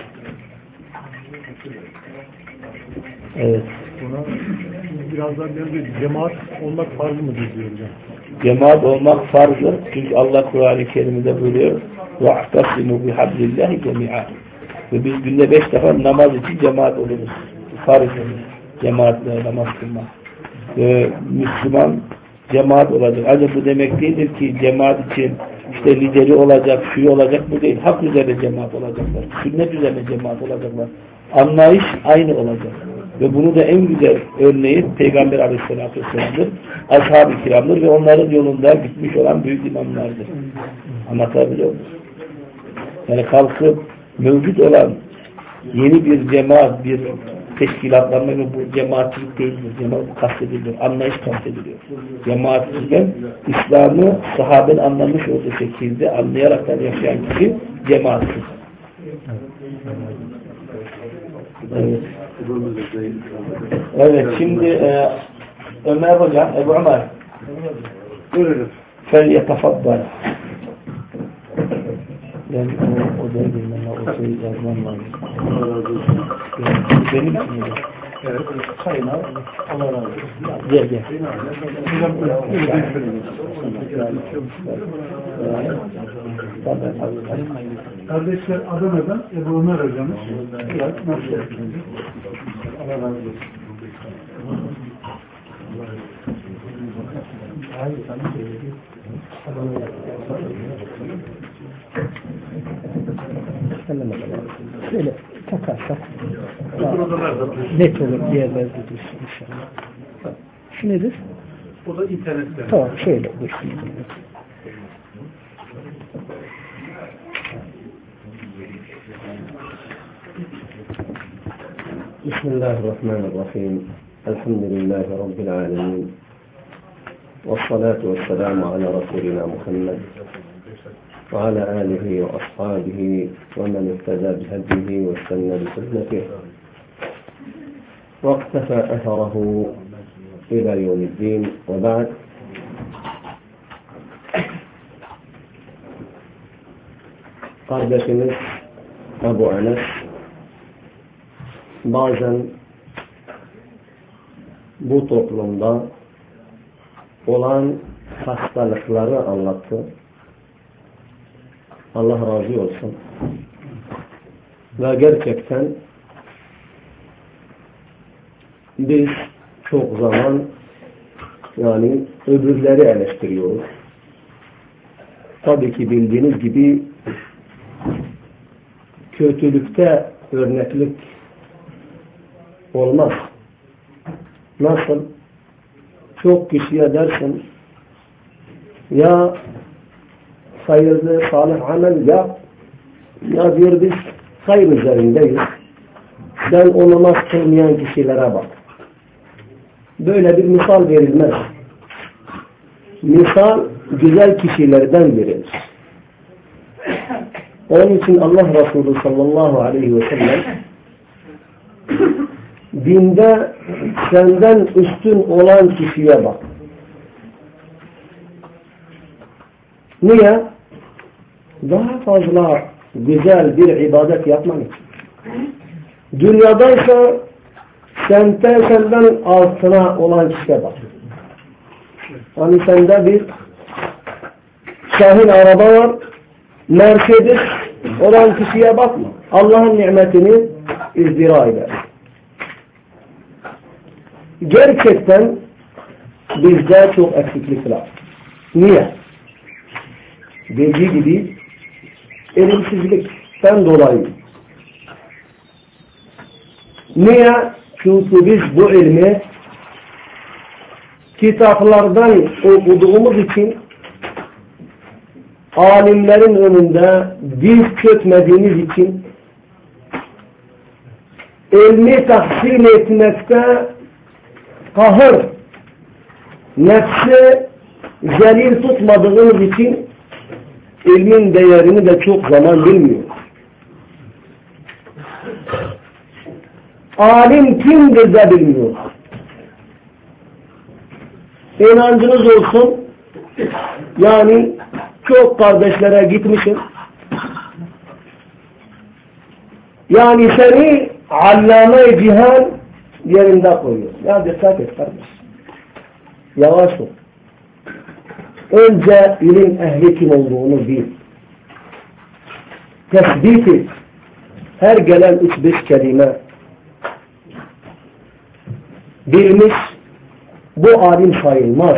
Evet. Buna biraz daha bir cemaat olmak farz mıdır diyor hocam. Cemaat olmak farzdır. Çünkü Allah Kur'an-ı Kerim'de buyuruyor وَاَعْتَصِمُوا بِحَبْلِ اللّٰهِ جَمِيعًا ve biz günde beş defa namaz için cemaat oluruz. Farzdır. Cemaatle namaz kılmak. Ee, Müslüman cemaat olacak. Ancak bu demek değildir ki cemaat için işte lideri olacak, şu olacak, bu değil. Hak üzerine cemaat olacaklar. Sünnet üzerine cemaat olacaklar. Anlayış aynı olacak. Ve bunu da en güzel örneği Peygamber Aleyhisselatü Vesselam'dır. Ashab-ı kiramdır ve onların yolunda gitmiş olan büyük imamlardır. Anlatabiliyor muyum? Yani kalkıp mevcut olan yeni bir cemaat, bir teşkilatlanma ve bu cemaatçilik değildir. Cemaat kastedilir. Anlayış kastediliyor. Cemaatçilikten İslam'ı sahaben anlamış olduğu şekilde anlayaraktan yaşayan kişi cemaatçilik. Evet. Evet, şimdi e, Ömer Hocam, Ebu Ömer fel yetefaddal. Ben o odaya girmem, o şeyi yazmam lazım. Benim için mi? Evet. Sayın abi. Allah razı olsun. Gel gel. Kardeşler Adana'dan Ebu Ömer hocamız. Nasıl? Allah razı olsun. Şöyle takarsak net olur bir yerlerde dursun inşallah. Şu nedir? O da internette. Tamam şöyle dursun. Bismillahirrahmanirrahim. Elhamdülillahi Rabbil alemin. والصلاة والسلام على رسولنا محمد وعلى آله وأصحابه ومن اهتدى بهديه واستنى بسنته واقتفى أثره إلى يوم الدين وبعد. Kardeşimiz Ebu Enes bazen bu toplumda olan hastalıkları anlattı. Allah razı olsun. Ve gerçekten biz çok zaman yani öbürleri eleştiriyoruz. Tabii ki bildiğiniz gibi kötülükte örneklik olmaz. Nasıl? Çok kişiye dersin ya hayırlı salih amel yap, ya diyor biz hayır üzerindeyiz. Sen o namaz kılmayan kişilere bak. Böyle bir misal verilmez. Misal güzel kişilerden verilir. Onun için Allah Resulü sallallahu aleyhi ve sellem dinde senden üstün olan kişiye bak. Niye? Daha fazla güzel bir ibadet yapman için. Dünyadaysa senden, senden altına olan kişiye bak. Hani sende bir Şahin araba var, Mercedes olan kişiye bakma. Allah'ın nimetini izdira eder. Gerçekten bizde çok eksiklik var. Niye? Dediği gibi elimsizlikten dolayı. Niye? Çünkü biz bu ilmi kitaplardan okuduğumuz için alimlerin önünde diz çökmediğimiz için ilmi tahsil etmekte kahır nefsi zelil tutmadığımız için ilmin değerini de çok zaman bilmiyor. Alim kimdir de bilmiyor. İnancınız olsun, yani çok kardeşlere gitmişim. Yani seni allame-i cihan yerinde koyuyor. Ya dikkat et kardeş. Yavaş ol. Önce ilim ehli kim olduğunu bil. Tesbit et. Her gelen üç beş kelime bilmiş, bu alim sayılmaz.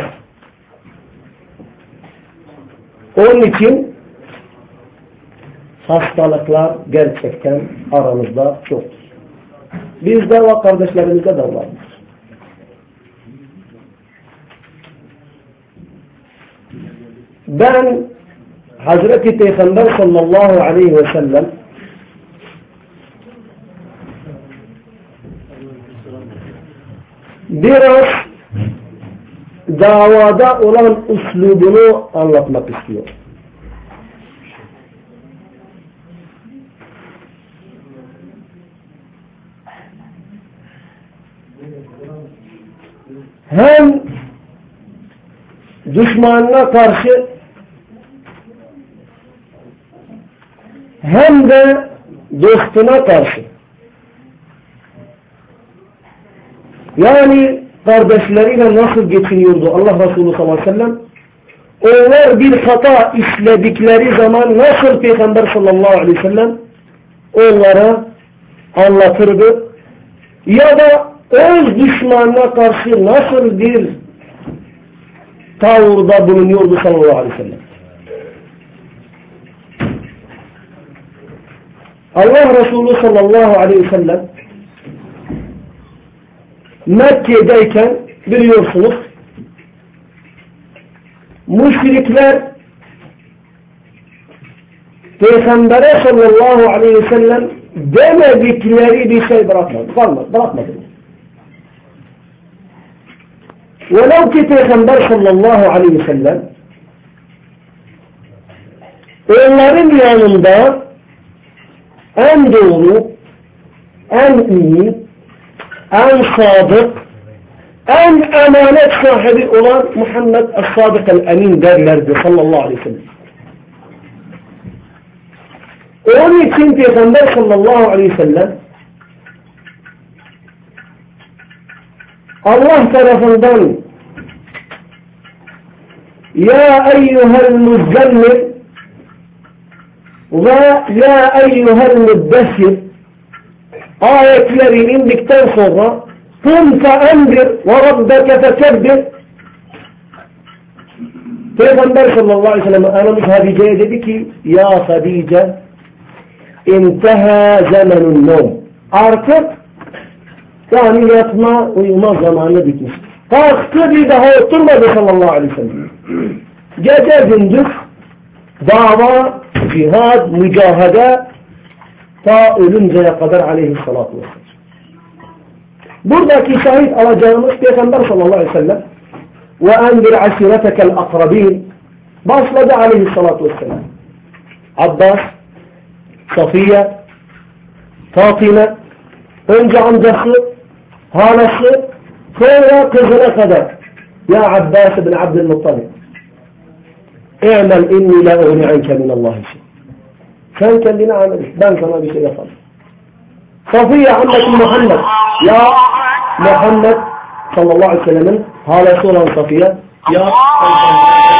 Onun için hastalıklar gerçekten aramızda çoktur. Bizde ve kardeşlerimizde de vardır. Ben Hazreti Peygamber sallallahu aleyhi ve sellem biraz davada olan üslubunu anlatmak istiyor. Hem düşmanına karşı hem de dostuna karşı. Yani kardeşleriyle nasıl geçiniyordu Allah Resulü sallallahu aleyhi ve sellem? Onlar bir hata işledikleri zaman nasıl Peygamber sallallahu aleyhi ve sellem onlara anlatırdı? Ya da öz düşmanına karşı nasıl bir tavırda bulunuyordu sallallahu aleyhi ve sellem? Allah Resulü sallallahu aleyhi ve sellem Mekke'deyken biliyorsunuz müşrikler Peygamber'e sallallahu aleyhi ve sellem demedikleri bir şey bırakmadı. Kalmadı, bırakmadı. Velev ki Peygamber sallallahu aleyhi ve sellem onların yanında en doğru, en iyi, en sadık, en emanet sahibi olan Muhammed Es-Sadık El-Emin derlerdi sallallahu aleyhi ve sellem. Onun için Peygamber sallallahu aleyhi ve sellem Allah tarafından Ya eyyuhel muzzemmil ve Ya eyyuhel müddessir ayetleri indikten sonra قُمْ فَأَنْذِرْ وَرَبَّكَ فَكَبِّرْ. Peygamber sallallahu aleyhi ve sellem anamız Hadice'ye dedi ki ya Hadice inteha zamanun nom. Artık yani yatma uyuma zamanı bitmiş. Kalktı bir daha oturmadı sallallahu aleyhi ve sellem. Gece gündüz dava, cihad, mücahede ta ölünceye kadar aleyhissalatu vesselam. Buradaki şahit alacağımız Peygamber sallallahu aleyhi ve sellem ve endir asiretekel akrabin başladı aleyhissalatu vesselam. Abbas, Safiye, Fatime, önce amcası, halası, sonra kızına kadar. Ya Abbas ibn Abdülmuttalib, İ'mel inni la uğni anke minallahi şey. Sen kendine amel et, ben sana bir şey yapalım. Safiye annesi Muhammed, ya Muhammed sallallahu aleyhi ve sellem'in halası olan Safiye, ya